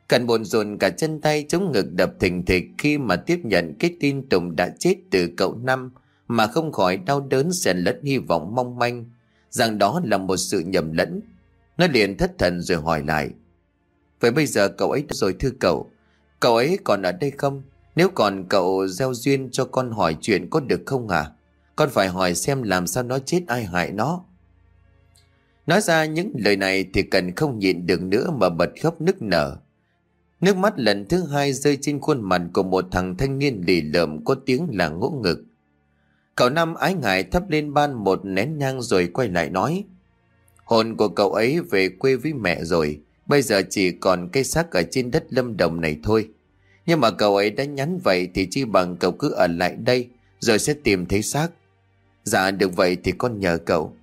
Cần bồn rồn cả chân tay, chống ngực đập thình thịch khi mà tiếp nhận cái tin Tùng đã chết từ cậu Năm, mà không khỏi đau đớn xen lẫn hy vọng mong manh rằng đó là một sự nhầm lẫn. Nó liền thất thần rồi hỏi lại: vậy bây giờ cậu ấy rồi thưa cậu, cậu ấy còn ở đây không? Nếu còn cậu gieo duyên cho con hỏi chuyện có được không à? Con phải hỏi xem làm sao nó chết, ai hại nó. Nói ra những lời này thì Cần không nhịn được nữa mà bật khóc nức nở. Nước mắt lần thứ hai rơi trên khuôn mặt của một thằng thanh niên lì lợm có tiếng là ngỗ ngực. Cậu Năm ái ngại thắp lên ban một nén nhang rồi quay lại nói: hồn của cậu ấy về quê với mẹ rồi, bây giờ chỉ còn cây xác ở trên đất Lâm Đồng này thôi. Nhưng mà cậu ấy đã nhắn vậy thì chi bằng cậu cứ ở lại đây rồi sẽ tìm thấy xác. Dạ được vậy thì con nhờ cậu.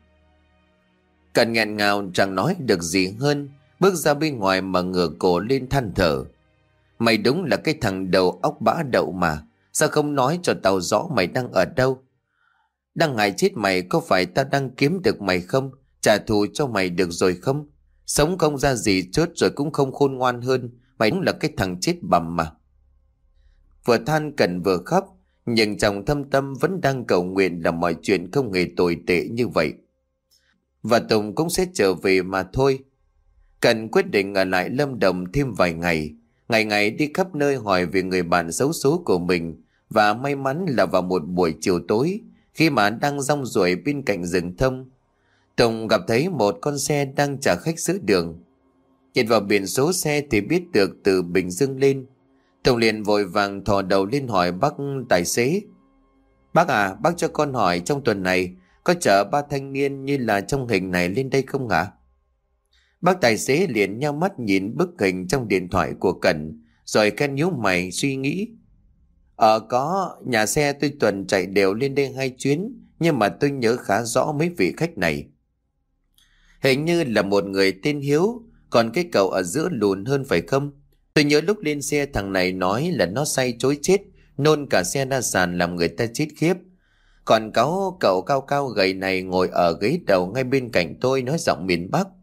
Cần nghẹn ngào chẳng nói được gì hơn, bước ra bên ngoài mà ngửa cổ lên than thở: mày đúng là cái thằng đầu óc bã đậu mà, sao không nói cho tao rõ mày đang ở đâu? Đang ngại chết mày, có phải tao đang kiếm được mày không? Trả thù cho mày được rồi không? Sống không ra gì chớt rồi cũng không khôn ngoan hơn, mày đúng là cái thằng chết bầm mà. Vừa than Cần vừa khóc, nhưng trong thâm tâm vẫn đang cầu nguyện là mọi chuyện không hề tồi tệ như vậy, và Tùng cũng sẽ trở về mà thôi. Cần quyết định ở lại Lâm Đồng thêm vài ngày, ngày ngày đi khắp nơi hỏi về người bạn xấu số của mình. Và may mắn là vào một buổi chiều tối, khi mà đang rong ruổi bên cạnh rừng thông, Tùng gặp thấy một con xe đang chở khách giữa đường. Nhìn vào biển số xe thì biết được từ Bình Dương lên. Tùng liền vội vàng thò đầu lên hỏi bác tài xế: bác à, bác cho con hỏi trong tuần này có chở ba thanh niên như là trong hình này lên đây không ạ? Bác tài xế liền nheo mắt nhìn bức hình trong điện thoại của Cần, rồi khen nhíu mày suy nghĩ: Ờ có, nhà xe tôi tuần chạy đều lên đây hai chuyến, nhưng mà tôi nhớ khá rõ mấy vị khách này. Hình như là một người tên Hiếu, còn cái cậu ở giữa lùn hơn phải không? Tôi nhớ lúc lên xe thằng này nói là nó say chối chết, nôn cả xe ra sàn làm người ta chết khiếp. Còn cáu cậu cao cao gầy này ngồi ở ghế đầu ngay bên cạnh tôi nói giọng miền Bắc.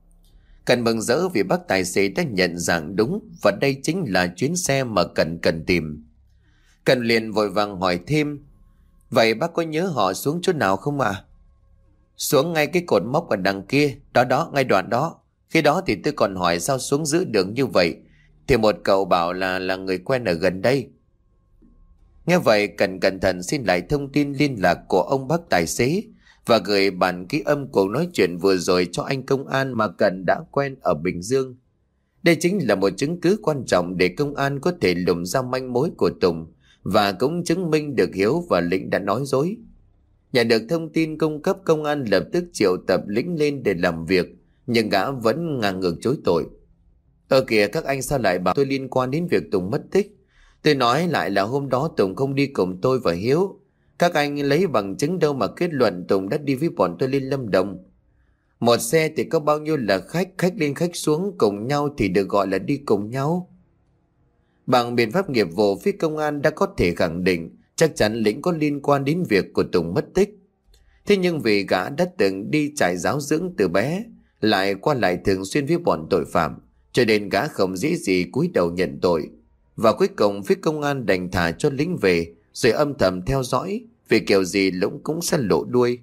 Cần mừng rỡ vì bác tài xế đã nhận dạng đúng, và đây chính là chuyến xe mà Cần cần tìm. Cần liền vội vàng hỏi thêm: vậy bác có nhớ họ xuống chỗ nào không ạ? À? Xuống ngay cái cột mốc ở đằng kia, đó đó, ngay đoạn đó. Khi đó thì tôi còn hỏi sao xuống giữa đường như vậy, thì một cậu bảo là là người quen ở gần đây. Nghe vậy Cần cẩn thận xin lại thông tin liên lạc của ông bác tài xế, và gửi bản ký âm cuộc nói chuyện vừa rồi cho anh công an mà Cần đã quen ở Bình Dương. Đây chính là một chứng cứ quan trọng để công an có thể lùng ra manh mối của Tùng, và cũng chứng minh được Hiếu và Lĩnh đã nói dối. Nhận được thông tin cung cấp, công an lập tức triệu tập Lĩnh lên để làm việc, nhưng gã vẫn ngang ngược chối tội. Ờ kìa các anh, sao lại bảo tôi liên quan đến việc Tùng mất tích? Tôi nói lại là hôm đó Tùng không đi cùng tôi và Hiếu. Các anh lấy bằng chứng đâu mà kết luận Tùng đã đi với bọn tôi lên Lâm Đồng? Một xe thì có bao nhiêu là khách, khách lên khách xuống cùng nhau thì được gọi là đi cùng nhau. Bằng biện pháp nghiệp vụ, phía công an đã có thể khẳng định chắc chắn Lĩnh có liên quan đến việc của Tùng mất tích. Thế nhưng vì gã đã từng đi trại giáo dưỡng từ bé, lại qua lại thường xuyên với bọn tội phạm, cho nên gã không dễ gì cúi đầu nhận tội. Và cuối cùng phía công an đành thả cho Lĩnh về, rồi âm thầm theo dõi, vì kiểu gì Lũng cũng sẽ lộ đuôi.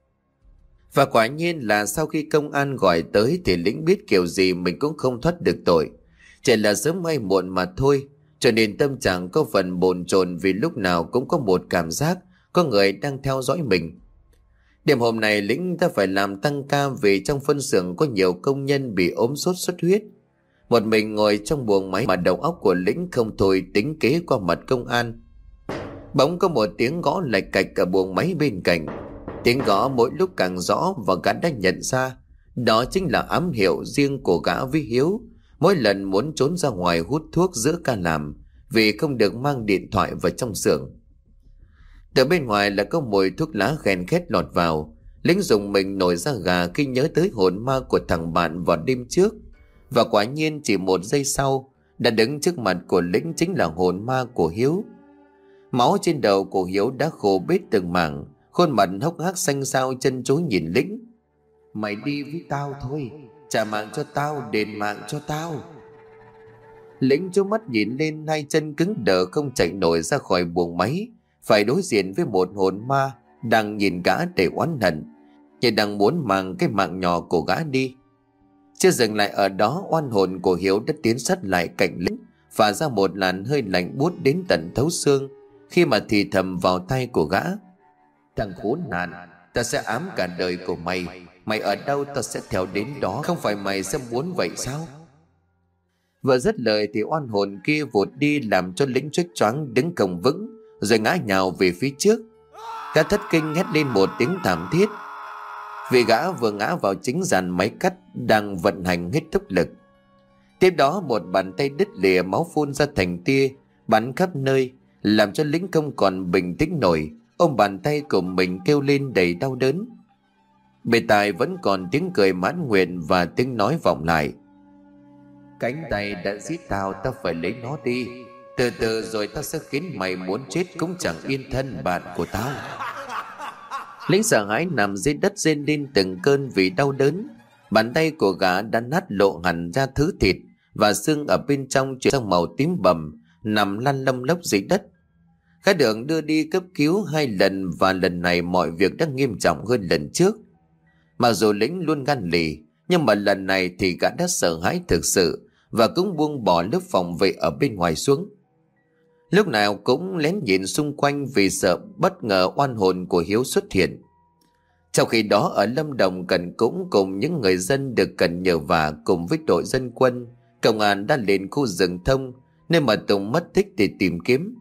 Và quả nhiên là sau khi công an gọi tới thì Lĩnh biết kiểu gì mình cũng không thoát được tội, chỉ là sớm hay muộn mà thôi. Cho nên tâm trạng có phần bồn chồn, vì lúc nào cũng có một cảm giác có người đang theo dõi mình. Đêm hôm này Lĩnh ta phải làm tăng ca, vì trong phân xưởng có nhiều công nhân bị ốm sốt xuất huyết. Một mình ngồi trong buồng máy mà đầu óc của Lĩnh không thôi tính kế qua mặt công an. Bỗng có một tiếng gõ lạch cạch ở buồng máy bên cạnh. Tiếng gõ mỗi lúc càng rõ, và gã đã nhận ra đó chính là ám hiệu riêng của gã với Hiếu, mỗi lần muốn trốn ra ngoài hút thuốc giữa ca làm, vì không được mang điện thoại vào trong xưởng. Từ bên ngoài là có mùi thuốc lá khen khét lọt vào. Lính dùng mình nổi da gà khi nhớ tới hồn ma của thằng bạn vào đêm trước. Và quả nhiên chỉ một giây sau, đã đứng trước mặt của Lĩnh chính là hồn ma của Hiếu. Máu trên đầu của Hiếu đã khô bết từng mảng, khuôn mặt hốc hác xanh xao chân chối nhìn Lĩnh. Mày đi với tao thôi, trả mạng cho tao, đền mạng cho tao. Lính trố mắt nhìn lên, hai chân cứng đờ không chạy nổi ra khỏi buồng máy, phải đối diện với một hồn ma đang nhìn gã để oán hận, như đang muốn mang cái mạng nhỏ của gã đi. Chưa dừng lại ở đó, oan hồn của Hiếu đã tiến sát lại cạnh lính, phả ra một làn hơi lạnh buốt đến tận thấu xương khi mà thì thầm vào tay của gã: "Thằng khốn nạn, ta sẽ ám cả đời của mày. Mày ở đâu ta sẽ theo đến đó, không phải mày sẽ muốn vậy sao?" Vừa dứt lời thì oan hồn kia vụt đi, làm cho lính choáng choáng đứng không vững, rồi ngã nhào về phía trước. Gã thất kinh hét lên một tiếng thảm thiết, vì gã vừa ngã vào chính dàn máy cắt đang vận hành hết tốc lực. Tiếp đó một bàn tay đứt lìa, máu phun ra thành tia bắn khắp nơi, làm cho lính không còn bình tĩnh nổi, ôm bàn tay của mình kêu lên đầy đau đớn. Bề tai vẫn còn tiếng cười mãn nguyện và tiếng nói vọng lại: "Cánh tay đã giết tao, tao phải lấy nó đi. Từ từ rồi tao sẽ khiến mày muốn chết cũng chẳng yên thân, bạn của tao." Lính sợ hãi nằm dưới đất rên lên từng cơn vì đau đớn. Bàn tay của gã đã nát lộ hẳn ra thứ thịt và xương ở bên trong chuyển sang màu tím bầm, nằm lăn lông lốc dưới đất. Gã được đưa đi cấp cứu hai lần, và lần này mọi việc đã nghiêm trọng hơn lần trước. Mặc dù lính luôn gan lì, nhưng mà lần này thì gã đã sợ hãi thực sự và cũng buông bỏ lớp phòng vệ ở bên ngoài xuống. Lúc nào cũng lén nhìn xung quanh vì sợ bất ngờ oan hồn của Hiếu xuất hiện. Trong khi đó ở Lâm Đồng, Cần cũng cùng những người dân được Cần nhờ vả cùng với đội dân quân, công an đã lên khu rừng thông nơi mà Tùng mất tích để tìm kiếm.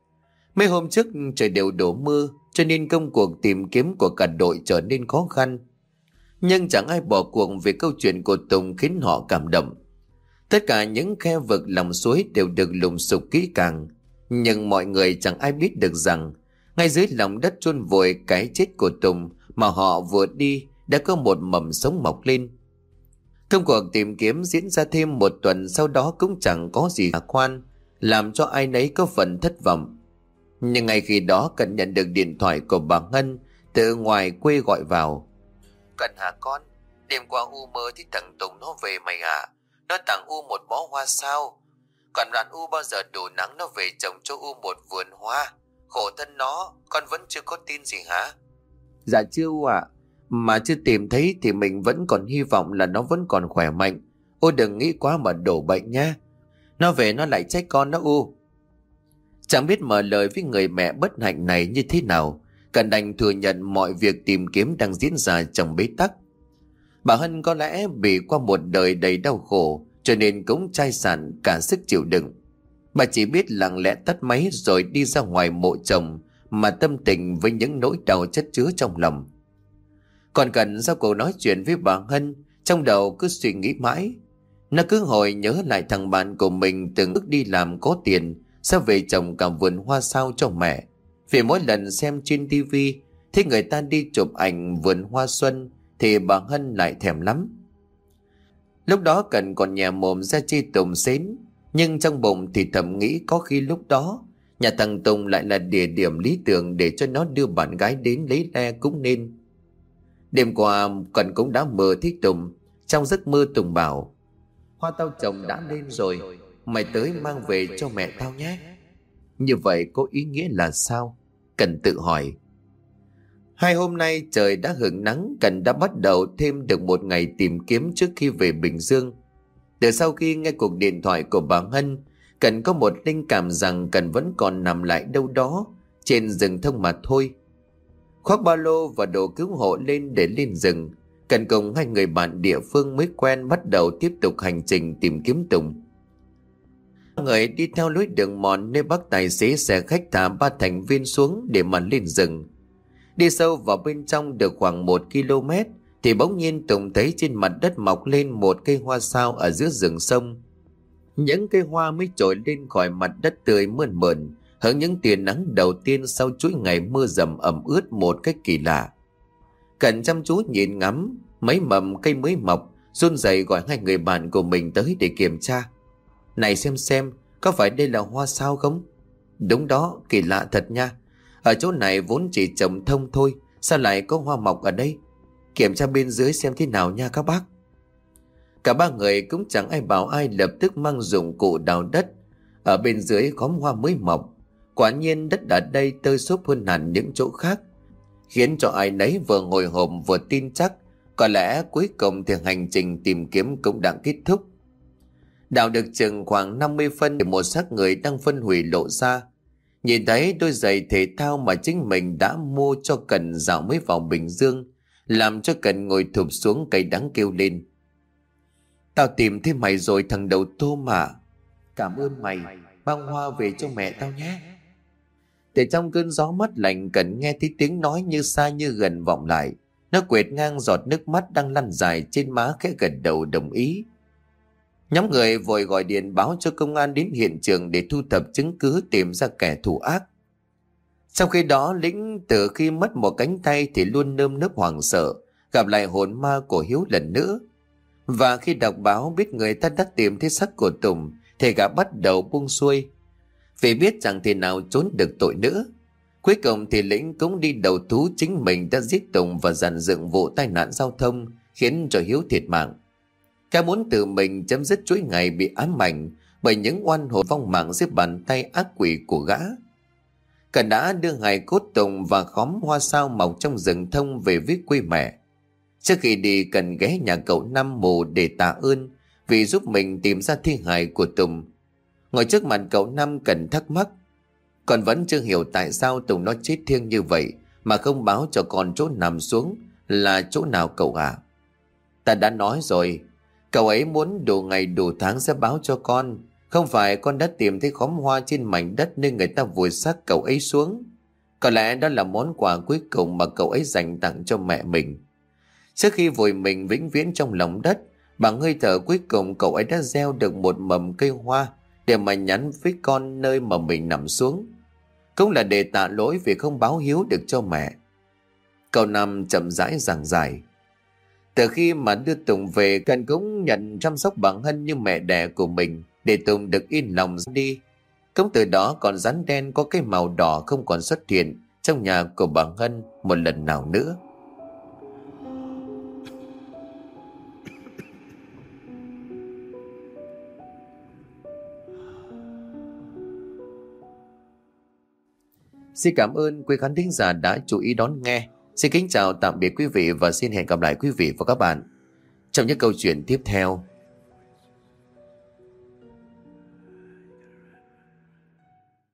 Mấy hôm trước trời đều đổ mưa, cho nên công cuộc tìm kiếm của cả đội trở nên khó khăn. Nhưng chẳng ai bỏ cuộc vì câu chuyện của Tùng khiến họ cảm động. Tất cả những khe vực lòng suối đều được lùng sục kỹ càng, nhưng mọi người chẳng ai biết được rằng ngay dưới lòng đất chôn vùi cái chết của Tùng mà họ vừa đi đã có một mầm sống mọc lên. Công cuộc tìm kiếm diễn ra thêm một tuần sau đó cũng chẳng có gì khả quan, làm cho ai nấy có phần thất vọng. Nhưng ngay khi đó Cần nhận được điện thoại của bà Ngân từ ngoài quê gọi vào: "Cần hả con? Đêm qua U mơ thì thằng Tùng nó về mày à? Nó tặng U một bó hoa sao? Còn đoạn U bao giờ đủ nắng nó về trồng cho U một vườn hoa. Khổ thân nó, con vẫn chưa có tin gì hả?" "Dạ chưa U ạ. Mà chưa tìm thấy thì mình vẫn còn hy vọng là nó vẫn còn khỏe mạnh. U đừng nghĩ quá mà đổ bệnh nha. Nó về nó lại trách con đó U." Chẳng biết mở lời với người mẹ bất hạnh này như thế nào, Cần đành thừa nhận mọi việc tìm kiếm đang diễn ra trong bế tắc. Bà Hân có lẽ bị qua một đời đầy đau khổ, cho nên cũng chai sạn cả sức chịu đựng. Bà chỉ biết lặng lẽ tắt máy rồi đi ra ngoài mộ chồng mà tâm tình với những nỗi đau chất chứa trong lòng. Còn Cần sau cuộc nói chuyện với bà Hân, trong đầu cứ suy nghĩ mãi. Nó cứ hồi nhớ lại thằng bạn của mình từng ước đi làm có tiền sẽ về trồng cả vườn hoa sao cho mẹ. Vì mỗi lần xem trên tivi thấy người ta đi chụp ảnh vườn hoa xuân thì bà Hân lại thèm lắm. Lúc đó Cần còn nhè mồm ra chê Tùng xến, nhưng trong bụng thì thầm nghĩ có khi lúc đó nhà thằng Tùng lại là địa điểm lý tưởng để cho nó đưa bạn gái đến lấy le cũng nên. Đêm qua Cần cũng đã mơ thấy Tùng. Trong giấc mơ Tùng bảo: "Hoa tao trồng đã lên rồi, mày tới mang về cho mẹ tao nhé." Như vậy có ý nghĩa là sao? Cần tự hỏi. Hai hôm nay trời đã hửng nắng, Cần đã bắt đầu thêm được một ngày tìm kiếm trước khi về Bình Dương. Từ sau khi nghe cuộc điện thoại của bà Hân, Cần có một linh cảm rằng Cần vẫn còn nằm lại đâu đó trên rừng thông mà thôi. Khoác ba lô và đồ cứu hộ lên để lên rừng, Cần cùng hai người bạn địa phương mới quen bắt đầu tiếp tục hành trình tìm kiếm Tùng. Người đi theo lối đường mòn nơi bác tài xế xe khách thả ba thành viên xuống để mà lên rừng. Đi sâu vào bên trong được khoảng một ki lô mét thì bỗng nhiên Tùng thấy trên mặt đất mọc lên một cây hoa sao ở giữa rừng sông. Những cây hoa mới trồi lên khỏi mặt đất tươi mơn mởn, hứng những tia nắng đầu tiên sau chuỗi ngày mưa dầm ẩm ướt một cách kỳ lạ. Cần chăm chú nhìn ngắm mấy mầm cây mới mọc, run rẩy gọi hai người bạn của mình tới để kiểm tra. "Này xem xem, có phải đây là hoa sao không?" "Đúng đó, kỳ lạ thật nha. Ở chỗ này vốn chỉ trồng thông thôi, sao lại có hoa mọc ở đây? Kiểm tra bên dưới xem thế nào nha các bác." Cả ba người cũng chẳng ai bảo ai, lập tức mang dụng cụ đào đất. Ở bên dưới khóm hoa mới mọc. Quả nhiên đất ở đây tơi xốp hơn hẳn những chỗ khác, khiến cho ai nấy vừa hồi hộp vừa tin chắc có lẽ cuối cùng thì hành trình tìm kiếm cũng đã kết thúc. Đào được chừng khoảng năm mươi phân thì một xác người đang phân hủy lộ ra. Nhìn thấy đôi giày thể thao mà chính mình đã mua cho Cần dạo mới vào Bình Dương, làm cho Cần ngồi thụp xuống cay đắng kêu lên: "Tao tìm thấy mày rồi thằng đầu tô mà. Cảm ơn mày, mang hoa về cho mẹ tao nhé." Để trong cơn gió mát lạnh, Cần nghe thấy tiếng nói như xa như gần vọng lại. Nó quệt ngang giọt nước mắt đang lăn dài trên má, khẽ gật đầu đồng ý. Nhóm người vội gọi điện báo cho công an đến hiện trường để thu thập chứng cứ tìm ra kẻ thủ ác. Trong khi đó, Lĩnh từ khi mất một cánh tay thì luôn nơm nớp hoảng sợ gặp lại hồn ma của Hiếu lần nữa. Và khi đọc báo biết người ta đã tìm thấy xác của Tùng thì gã bắt đầu buông xuôi, vì biết chẳng thể nào trốn được tội nữa. Cuối cùng thì Lĩnh cũng đi đầu thú chính mình đã giết Tùng và dàn dựng vụ tai nạn giao thông khiến cho Hiếu thiệt mạng. Gã muốn tự mình chấm dứt chuỗi ngày bị ám ảnh bởi những oan hồn vong mạng dưới bàn tay ác quỷ của gã. Cả đã đưa hài cốt Tùng và khóm hoa sao mọc trong rừng thông về với quê mẹ. Trước khi đi, Cần ghé nhà cậu Năm Mù để tạ ơn vì giúp mình tìm ra thi hài của Tùng. Ngồi trước mặt cậu Năm, Cần thắc mắc: "Con vẫn chưa hiểu tại sao Tùng nó chết thiêng như vậy mà không báo cho con chỗ nằm xuống là chỗ nào cậu à?" "Ta đã nói rồi, cậu ấy muốn đủ ngày đủ tháng sẽ báo cho con. Không phải con đã tìm thấy khóm hoa trên mảnh đất nên người ta vùi xác cậu ấy xuống. Có lẽ đó là món quà cuối cùng mà cậu ấy dành tặng cho mẹ mình. Trước khi vùi mình vĩnh viễn trong lòng đất, bằng hơi thở cuối cùng cậu ấy đã gieo được một mầm cây hoa để mà nhắn với con nơi mà mình nằm xuống. Cũng là để tạ lỗi vì không báo hiếu được cho mẹ." Cậu Năm chậm rãi giảng giải: "Từ khi mà đưa Tùng về, Cần cũng nhận chăm sóc bà Hân như mẹ đẻ của mình để Tùng được yên lòng đi. Cũng từ đó con rắn đen có cái màu đỏ không còn xuất hiện trong nhà của bà Hân một lần nào nữa." Xin cảm ơn quý khán thính giả đã chú ý đón nghe. Xin kính chào tạm biệt quý vị và xin hẹn gặp lại quý vị và các bạn trong những câu chuyện tiếp theo.